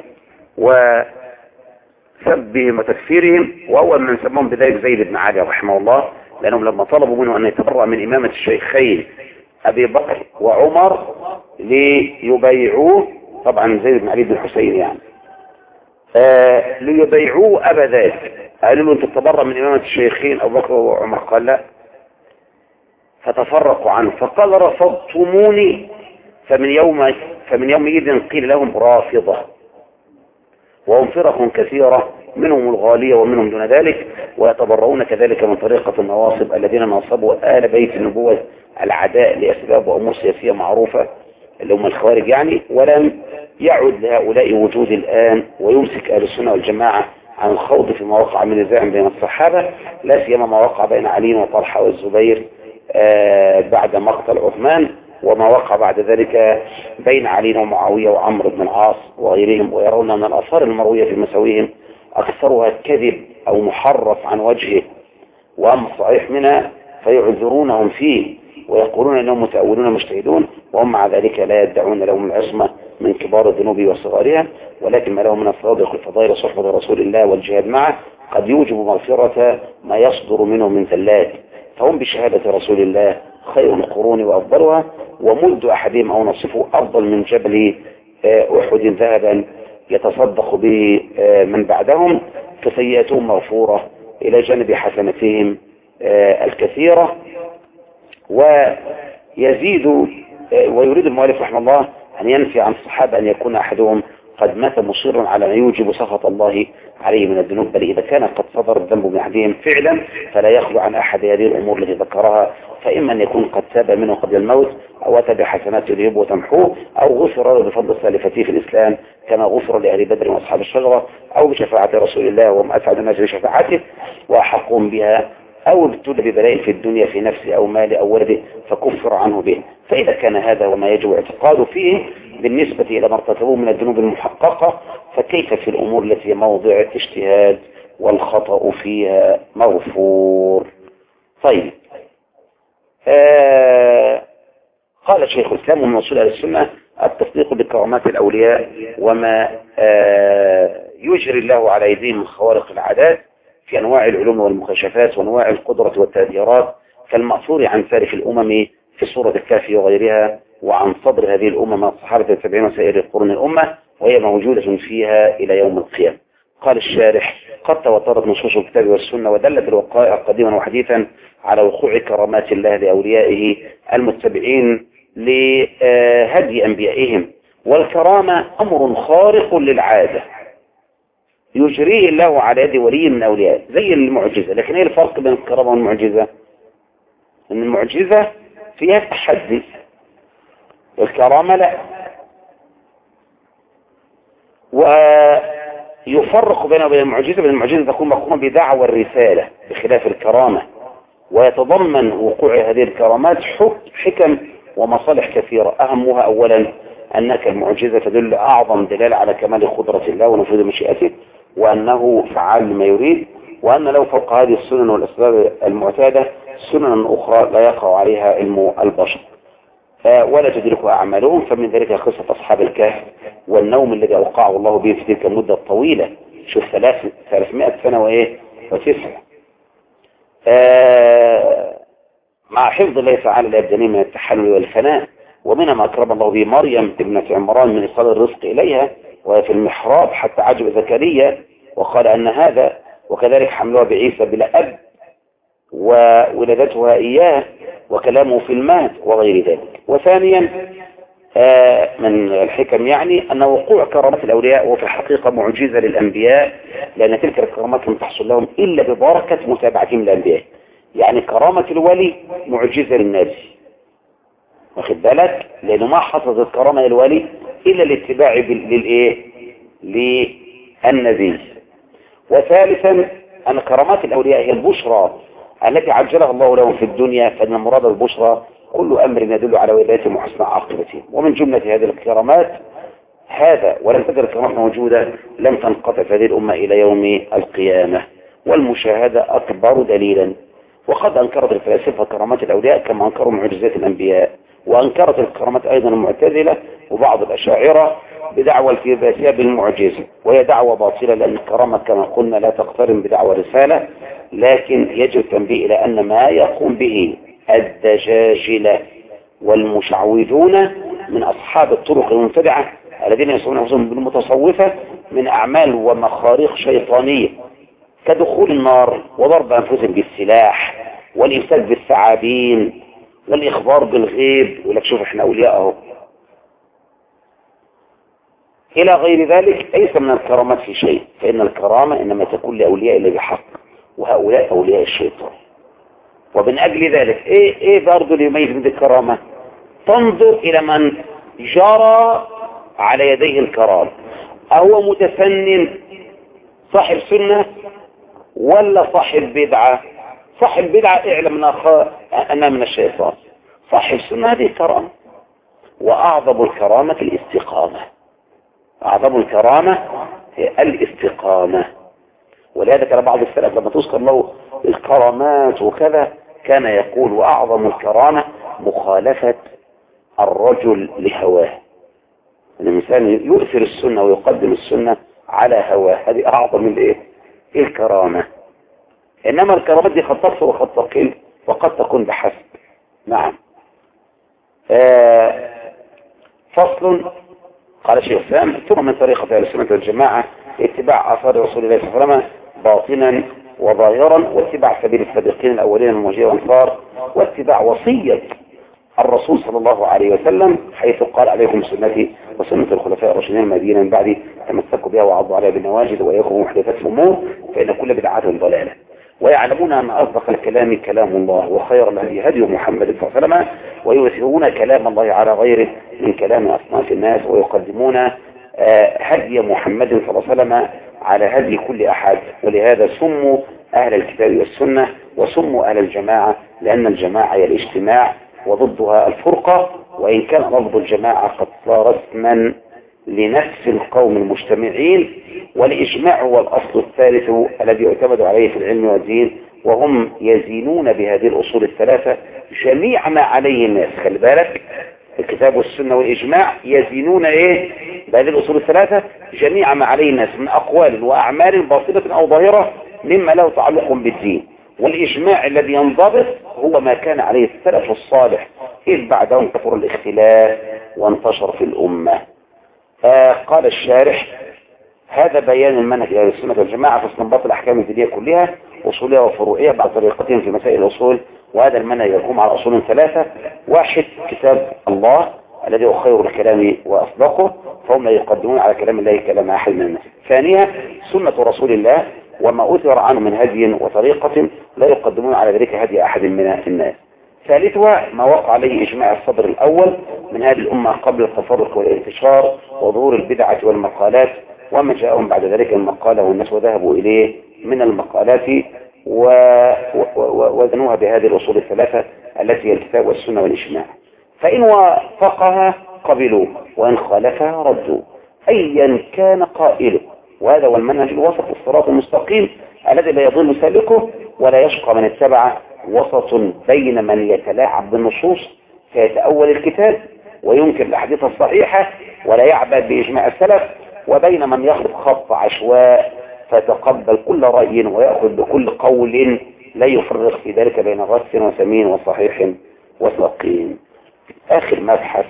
وسبهم وتكفيرهم، وهو من سمهم بذلك زيد بن علي رحمه الله، لأنهم لما طلبوا منه أن يتبرأ من إمامة الشيخين أبي بكر وعمر ليبايعوه، طبعا زيد بن علي بن الحسين يعني آه ليبايعوه أبا ذلك، قالوا له أنت تتبرأ من إمامة الشيخين أبو بكر وعمر، قال لا، فتفرقوا عنه فقال رفضتموني، فمن يوم فمن يومئذ قيل لهم رافضة، وهم فرق كثيرة منهم الغالية ومنهم دون ذلك، ويتبرؤون كذلك من طريقة النواصب الذين نصبوا آل بيت النبوة العداء لأسباب وأمور سياسية معروفة اللي هم الخوارج يعني، ولم يعد لهؤلاء وجود الآن، ويمسك أهل السنة والجماعة عن الخوض في مواقع من نزاع بين الصحابة، لا سيما ما وقع بين علي وطلحة والزبير آه بعد مقتل عثمان، وما وقع بعد ذلك بين علي ومعاوية وعمرو بن العاص وغيرهم. ويرون أن الآثار المروية في مساويهم أكثرها كذب أو محرف عن وجهه، وأما الصحيح منها فيعذرونهم فيه، ويقولون أنهم متأولون مجتهدون، وهم مع ذلك لا يدعون لهم العصمة من كبار الذنوب وصغارها، ولكن ما لهم من الفضائل والفضائل صحبة رسول الله والجهاد معه قد يوجب مغفرة ما يصدر منه من ذلات، فهم بشهادة رسول الله خير القرون وأفضلها، ومد أحدهم أو نصفه أفضل من جبل أحد ذهبا يتصدق به من بعدهم، فسيئاتهم مغفورة إلى جانب حسنتهم الكثيرة. ويزيد ويريد المؤلف رحمه الله أن ينفي عن الصحابة أن يكون أحدهم قد مات مصرا على ما يوجب سخط الله عليه من الذنوب، بل إذا كان قد صدر الذنب من أحدهم فعلا فلا يخلو عن أحد هذه الأمور التي ذكرها، فإما أن يكون قد تاب منه قبل الموت، أو أتى بحسنات يذهب وتمحوه، أو غفر له بفضل سالفته في الإسلام كما غفر لأهل بدر وأصحاب الشجرة، أو بشفاعة رسول الله وهم أسعد الناس بشفاعته وأحقهم بها، أو ابتلي ببلاء في الدنيا في نفسه أو ماله أو ولده فكفر عنه به. فإذا كان هذا وما يجب اعتقاده فيه بالنسبة إلى ما ارتكبوه من الذنوب المحققة، فكيف في الأمور التي موضع اجتهاد والخطأ فيها مغفور. طيب، آه قال شيخ الإسلام ومن أصول أهل السنة التصديق بكرامات الأولياء وما آه يجري الله على أيديهم من خوارق العادات في أنواع العلوم والمكاشفات وأنواع القدرة والتأثيرات كالمأثور عن سالف الأمم في سورة الكهف وغيرها، وعن صدر هذه الأمة مع الصحابة التابعين وسائر القرون الأمة، وهي موجودة فيها إلى يوم القيامة. قال الشارح: قد تواترت نصوص الكتاب والسنة ودلت الوقائع قديما وحديثا على وقوع كرامات الله لأوليائه المتبعين لهدي أنبيائهم، والكرامة أمر خارق للعادة يجريه الله على يد ولي من أوليائه زي المعجزة. لكن ايه الفرق بين الكرامة والمعجزة؟ ان المعجزة فيها تحدي، الكرامة لا. ويفرق بين وبين المعجزة، بين المعجزة تكون مقومة بدعوى الرسالة بخلاف الكرامة، ويتضمن وقوع هذه الكرامات حكم ومصالح كثيرة، أهمها أولا أنك المعجزة تدل أعظم دلالة على كمال قدرة الله ونفوذ مشيئته، وأنه فعال لما يريد، وأن لو فوق هذه السنن والأسباب المعتادة سنن أخرى لا يقع عليها علم البشر ولا تدركها أعمالهم. فمن ذلك قصة أصحاب الكهف والنوم الذي أوقعه الله به في تلك المدة الطويلة، شوف ثلاثمائة سنة وإيه وتسعة، مع حفظ الله تعالى لأبدانهم من التحلل والفناء. ومنها ما أكرم الله به مريم ابنة عمران من إيصال الرزق إليها وهي في المحراب حتى عجب زكريا وقال أن هذا، وكذلك حملها بعيسى بلا أب وولدتها إياه وكلامه في المهد وغير ذلك. وثانيا من الحكم يعني أن وقوع كرامات الأولياء هو في الحقيقة معجزة للأنبياء، لأن تلك الكرامات لم تحصل لهم إلا ببركة متابعتهم للأنبياء. يعني كرامة الولي معجزة للناس، واخد بالك، لأنه ما حصلت الكرامة للولي إلا الاتباع للإيه للنبي. وثالثا أن كرامات الأولياء هي البشرى التي عجلها الله لهم في الدنيا، فإن مراد البشرى كل أمر يدل على ولايتهم وحسن عاقبتهم. ومن جملة هذه الكرامات هذا، ولم تزل الكرامات موجودة لم تنقطع هذه الأمة إلى يوم القيامة، والمشاهدة أكبر دليلا. وقد أنكرت الفلاسفة كرامات الأولياء كما أنكروا معجزات الأنبياء، وأنكرت الكرامات أيضا المعتزلة وبعض الأشاعرة بدعوى التباسية بالمعجزة، وهي دعوة باطلة، لأن الكرامة كما قلنا لا تقترن بدعوى الرسالة، لكن يجب التنبيه إلى أن ما يقوم به الدجاجلة والمشعوذون من أصحاب الطرق المبتدعة الذين يسمون أنفسهم بالمتصوفة من أعمال ومخاريق شيطانية كدخول النار وضرب أنفسهم بالسلاح والإمساك بالثعابين والإخبار بالغيب، ولك شوف احنا أولياءه إلى غير ذلك، ليس من الكرامات في شيء، فإن الكرامة إنما تكون لأولياء الله بحق، وهؤلاء أولياء الشيطان. ومن أجل ذلك إيه إيه برضه اللي يميز من الكرامة؟ تنظر إلى من جرى على يديه الكرامة، أهو متفنن صاحب سنة ولا صاحب بدعة؟ صاحب بدعة اعلم أنها من الشيطان، صاحب سنة هذه كرامة. وأعظم الكرامة الاستقامة، أعظم الكرامة هي الاستقامة. ولهذا كان بعض السلف لما تذكر له الكرامات وكذا كان يقول وأعظم الكرامة مخالفة الرجل لهواه. الإنسان يؤثر السنة ويقدم السنة على هواه، هذه أعظم الإيه؟ الكرامة. إنما الكرامات دي قد تصل وقد تقل وقد تكون بحسب. نعم. آه فصل. قال شيخ الإسلام: ثم من طريقة أهل السنة والجماعة اتباع آثار رسول الله صلى الله عليه وسلم باطنا وظاهرا، واتباع سبيل السابقين الأولين المهاجرين والأنصار، واتباع وصية الرسول صلى الله عليه وسلم حيث قال: عليكم سنتي وسنة الخلفاء الراشدين المهديين من بعدي تمسكوا بها وعضوا عليها بالنواجذ وإياكم محدثات الأمور فإن كل بدعة ضلالة. ويعلمون أن أصدق الكلام كلام الله وخير الهدي هدي محمد صلى الله عليه وسلم، ويؤثرون كلام الله على غيره من كلام أصناف الناس، ويقدمون هدي محمد صلى الله عليه وسلم على هدي كل أحد. ولهذا سموا أهل الكتاب والسنة وسموا أهل الجماعة، لأن الجماعة هي الاجتماع وضدها الفرقة، وإن كان لفظ الجماعة قد صار اسما لنفس القوم المجتمعين. والإجماع هو الأصل الثالث الذي يعتمد عليه في العلم والدين، وهم يزينون بهذه الأصول الثلاثة جميع ما عليه الناس. خلي بالك، الكتاب والسنة والإجماع يزينون إيه بهذه الأصول الثلاثة جميع ما عليه الناس من أقوال وأعمال باطنة أو ظاهرة مما له تعلق بالدين. والإجماع الذي ينضبط هو ما كان عليه السلف الصالح، إذ بعدهم كثر الاختلاف وانتشر في الأمة. آه قال الشارح: هذا بيان المنهج أهل السنة والجماعة في استنباط الأحكام الدينية كلها أصولية وفروعية بعد طريقتهم في مسائل الأصول. وهذا المنهج يقوم على أصول ثلاثة: واحد، كتاب الله الذي هو خير الكلام وأصدقه، فهم لا يقدمون على كلام الله كلام أحد من الناس. ثانيا، سنة رسول الله وما أثر عنه من هدي وطريقة لا يقدمون على ذلك هدي أحد من الناس. ثالثها، ما وقع عليه إجماع الصدر الأول من هذه الأمة قبل التفرق والانتشار وظهور البدعة والمقالات، وما جاءهم بعد ذلك المقالة والناس وذهبوا إليه من المقالات ووزنوها بهذه الأصول الثلاثة التي هي الكتاب والسنة والإجماع. فإن وافقها قبلوا وإن خالفها ردوا، أيا كان قائله. وهذا هو المنهج الوسط الصراط المستقيم الذي لا يضل سالكه ولا يشقى من اتبع، وسط بين من يتلاعب بالنصوص فيتأول الكتاب وينكر الأحاديث الصحيحة ولا يعبأ بإجماع السلف، وبين من يخلط خط عشواء فتقبل كل رأي ويأخذ بكل قول لا يفرق في ذلك بين غث وسمين وصحيح وسقيم. آخر مبحث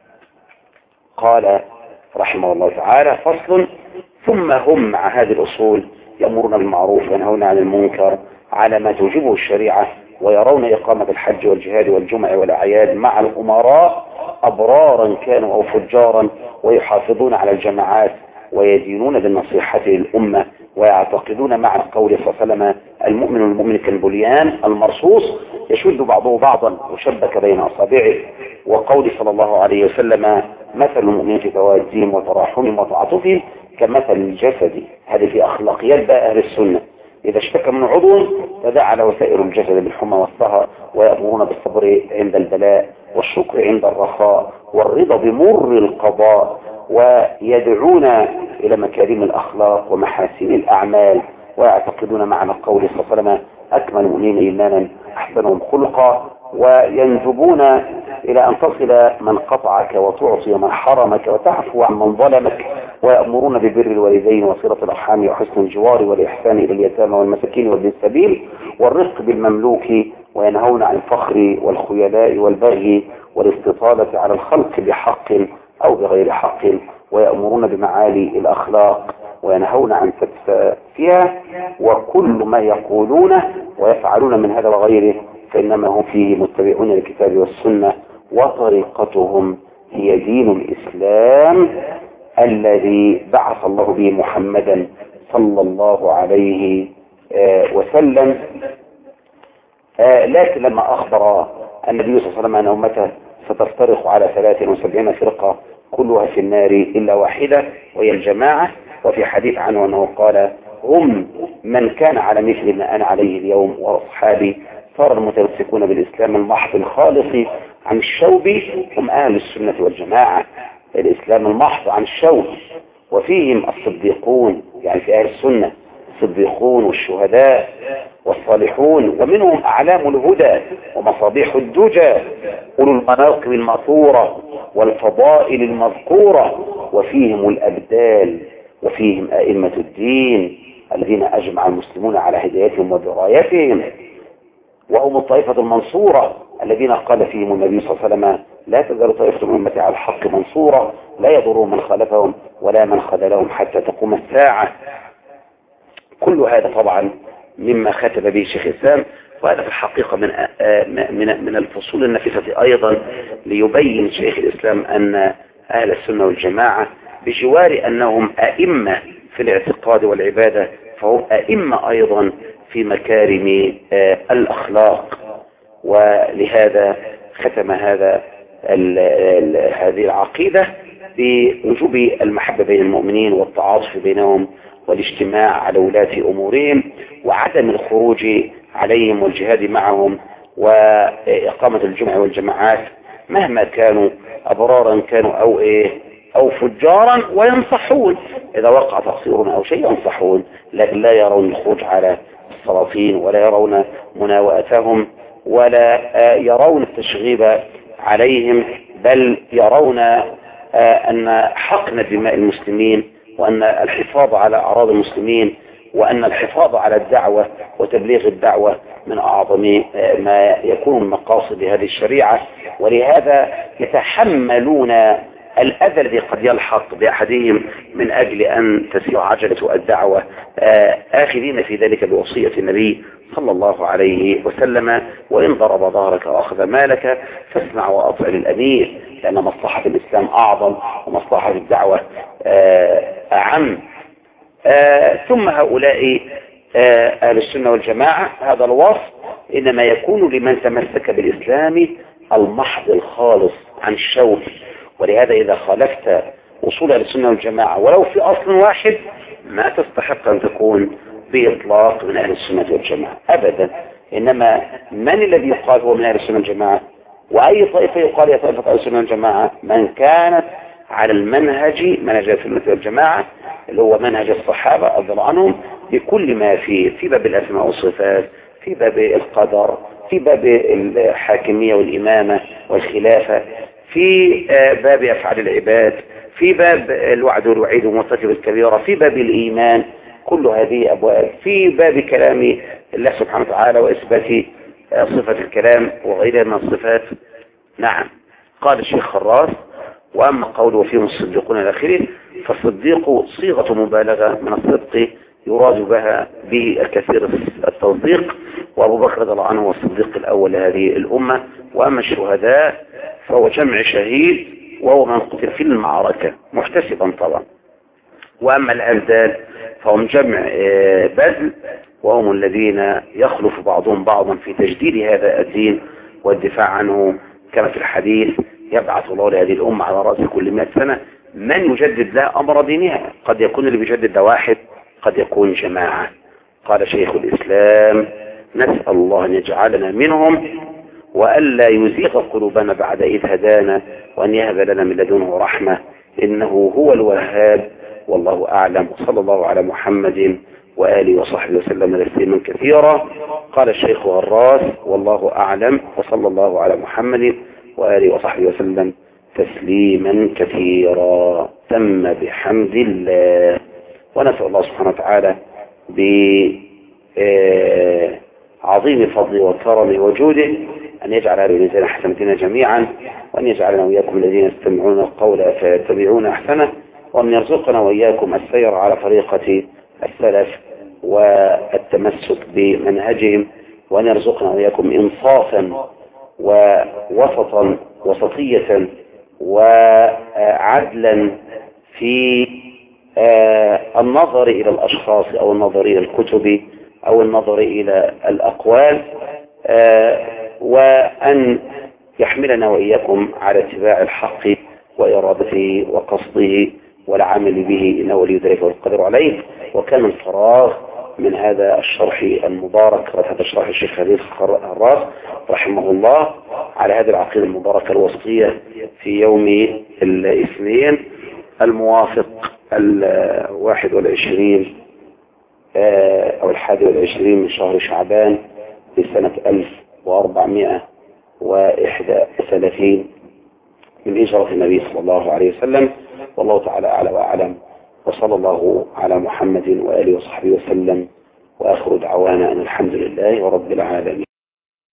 قال رحمه الله تعالى: فصل. ثم هم مع هذه الأصول يأمرون بالمعروف وينهون عن المنكر على ما توجبه الشريعة، ويرون إقامة الحج والجهاد والجمع والأعياد مع الأمراء أبرارا كانوا أو فجارا، ويحافظون على الجماعات ويدينون بالنصيحة للأمة، ويعتقدون مع القول صلى الله عليه وسلم: المؤمن المؤمن كالبنيان المرصوص يشد بعضه بعضا وشبك بين أصابعه، وقول صلى الله عليه وسلم: مثل المؤمنين في توادهم وتراحمهم وتعاطفهم كمثل الجسد. هذه في أخلاقيات بقى أهل السنة: إذا اشتكى من عضو تداعى له سائر الجسد بالحمى والسهر، ويأمرون بالصبر عند البلاء والشكر عند الرخاء والرضا بمر القضاء، ويدعون إلى مكارم الأخلاق ومحاسن الأعمال، ويعتقدون معنى القول صلى الله عليه وسلم: أكمل المؤمنين إيمانا أحسنهم خلقا، وينجبون إلى أن تصل من قطعك وتعطي من حرمك وتعفو عن من ظلمك، ويأمرون ببر الوالدين وصلة الأرحام وحسن الجوار والإحسان إلى اليتامى والمساكين وابن السبيل والرفق بالمملوك، وينهون عن الفخر والخيلاء والبغي والاستطالة على الخلق بحق أو بغير حق، ويأمرون بمعالي الأخلاق وينهون عن تدفئها، وكل ما يقولونه ويفعلون من هذا وغيره فإنما هم فيه متبعون للكتاب والسنة، وطريقتهم هي دين الإسلام الذي بعث الله به محمدا صلى الله عليه وسلم. لكن لما أخبر النبي صلى الله عليه وسلم أن أمته ستفترق على ثلاث وسبعين فرقة كلها في النار إلا واحدة وهي الجماعة، وفي حديث عنه أنه قال: هم من كان على مثل ما أنا عليه اليوم وأصحابي، صار المتمسكون بالإسلام المحض الخالص عن الشوب هم أهل السنة والجماعة. الإسلام المحض عن الشوب، وفيهم الصديقون، يعني في أهل السنة الصديقون والشهداء والصالحون، ومنهم أعلام الهدى ومصابيح الدجى، أولو المناقب المأثورة والفضائل المذكورة، وفيهم الأبدال، وفيهم أئمة الدين الذين أجمع المسلمون على هدايتهم ودرايتهم، وهم الطائفة المنصورة الذين قال فيهم النبي صلى الله عليه وسلم: لا تزال طائفة من أمتي على الحق منصورة لا يضرهم من خالفهم ولا من خذلهم حتى تقوم الساعة. كل هذا طبعا مما ختم به شيخ الإسلام، وهذا في الحقيقة من من من الفصول النفيسة أيضا، ليبين شيخ الإسلام أن أهل السنة والجماعة بجوار أنهم أئمة في الاعتقاد والعبادة، فهم أئمة أيضا في مكارم الأخلاق. ولهذا ختم هذا هذه العقيدة بوجوب المحبة بين المؤمنين والتعاطف بينهم والاجتماع على ولاة أمورهم، وعدم الخروج عليهم والجهاد معهم، وإقامة الجمع والجماعات مهما كانوا أبرارا كانوا أو إيه أو فجارا، وينصحون إذا وقع تقصير أو شيء ينصحون، لكن لا يرون الخروج على السلاطين ولا يرون مناوئتهم ولا يرون التشغيب عليهم، بل يرون أن حقن دماء المسلمين، وأن الحفاظ على أعراض المسلمين، وأن الحفاظ على الدعوة وتبليغ الدعوة من أعظم ما يكون من مقاصد هذه الشريعة. ولهذا يتحملون الأذى الذي قد يلحق بأحدهم من أجل أن تسير عجلة الدعوة، آخذين في ذلك بوصية النبي صلى الله عليه وسلم: وإن ضرب ظهرك وأخذ مالك فاسمع وأطع للأمير، لأن مصلحة الإسلام أعظم ومصلحة الدعوة أعم. ثم هؤلاء أهل السنة والجماعة هذا الوصف إنما يكون لمن تمسك بالإسلام المحض الخالص عن الشوك. ولهذا إذا خالفت وصول أهل السنة والجماعة ولو في أصل واحد ما تستحق أن تكون بإطلاق من أهل السنة والجماعة أبدا. إنما من الذي يقال هو من أهل السنة والجماعة؟ وأي طائفة يقال يا طائفة أهل السنة والجماعة؟ من كانت على المنهج منهج السنة والجماعة اللي هو منهج الصحابة رضي الله عنهم بكل ما فيه، في باب الأسماء والصفات، في باب القدر، في باب الحاكمية والإمامة والخلافة، في باب أفعال العباد، في باب الوعد والوعيد ومرتكب الكبيرة، في باب الإيمان. كل هذه أبواب، في باب كلام الله سبحانه وتعالى وإثبات صفة الكلام وغيرها من الصفات. نعم. قال الشيخ خراس: وأما قوله وفيهم الصديقون إلى آخره، فالصديق صيغة مبالغة من الصدق يراد بها به الكثير التصديق، وأبو بكر رضي الله عنه هو الصديق الأول لهذه الأمة. وأما الشهداء فهو جمع شهيد وهو من قتل في المعركة محتسبا طبعا. وأما الأبدال فهم جمع بذل، وهم الذين يخلف بعضهم بعضا في تجديد هذا الدين والدفاع عنه، كما في الحديث: يبعث الله لهذه الأمة على رأس كل مئة سنة من يجدد لها أمر دينها. قد يكون اللي بيجدد ده واحد، قد يكون جماعة. قال شيخ الإسلام: نسأل الله أن يجعلنا منهم، وألا يزيغ قلوبنا بعد إذ هدانا، وأن يهب لنا من لدنه رحمة، إنه هو الوهاب. والله أعلم، وصلى الله على محمد وآله وصحبه وسلم تسليما كثيرا. قال الشيخ غراس: والله أعلم، وصلى الله على محمد وآله وصحبه وسلم تسليما كثيرا. تم بحمد الله. ونسأل الله سبحانه وتعالى بعظيم فضله وكرمه وجوده أن يجعل هذه الميزان حسنتنا جميعا، وأن يجعلنا وإياكم الذين يستمعون القول فيتبعون أحسنه، وأن يرزقنا وإياكم السير على طريقة السلف والتمسك بمنهجهم، وأن يرزقنا وإياكم إنصافا ووسطا وسطية وعدلا في النظر إلى الأشخاص أو النظر إلى الكتب أو النظر إلى الأقوال، وأن يحملنا وإياكم على اتباع الحق وإرادته وقصده والعمل به، إنه ولي ذلك والقدر عليه. وكان الفراغ من هذا الشرح المبارك، هذا الشرح الشيخ خليل خراس رحمه الله على هذه العقيدة المباركة الوسطية في يوم الاثنين الموافق الواحد والعشرين أو الحادي والعشرين من شهر شعبان لسنة ألف وأربعمائة وإحدى وثلاثين من هجرة النبي صلى الله عليه وسلم. والله تعالى أعلى وأعلم، وصلى الله على محمد وآله وصحبه وسلم، وآخر دعوانا أن الحمد لله رب العالمين.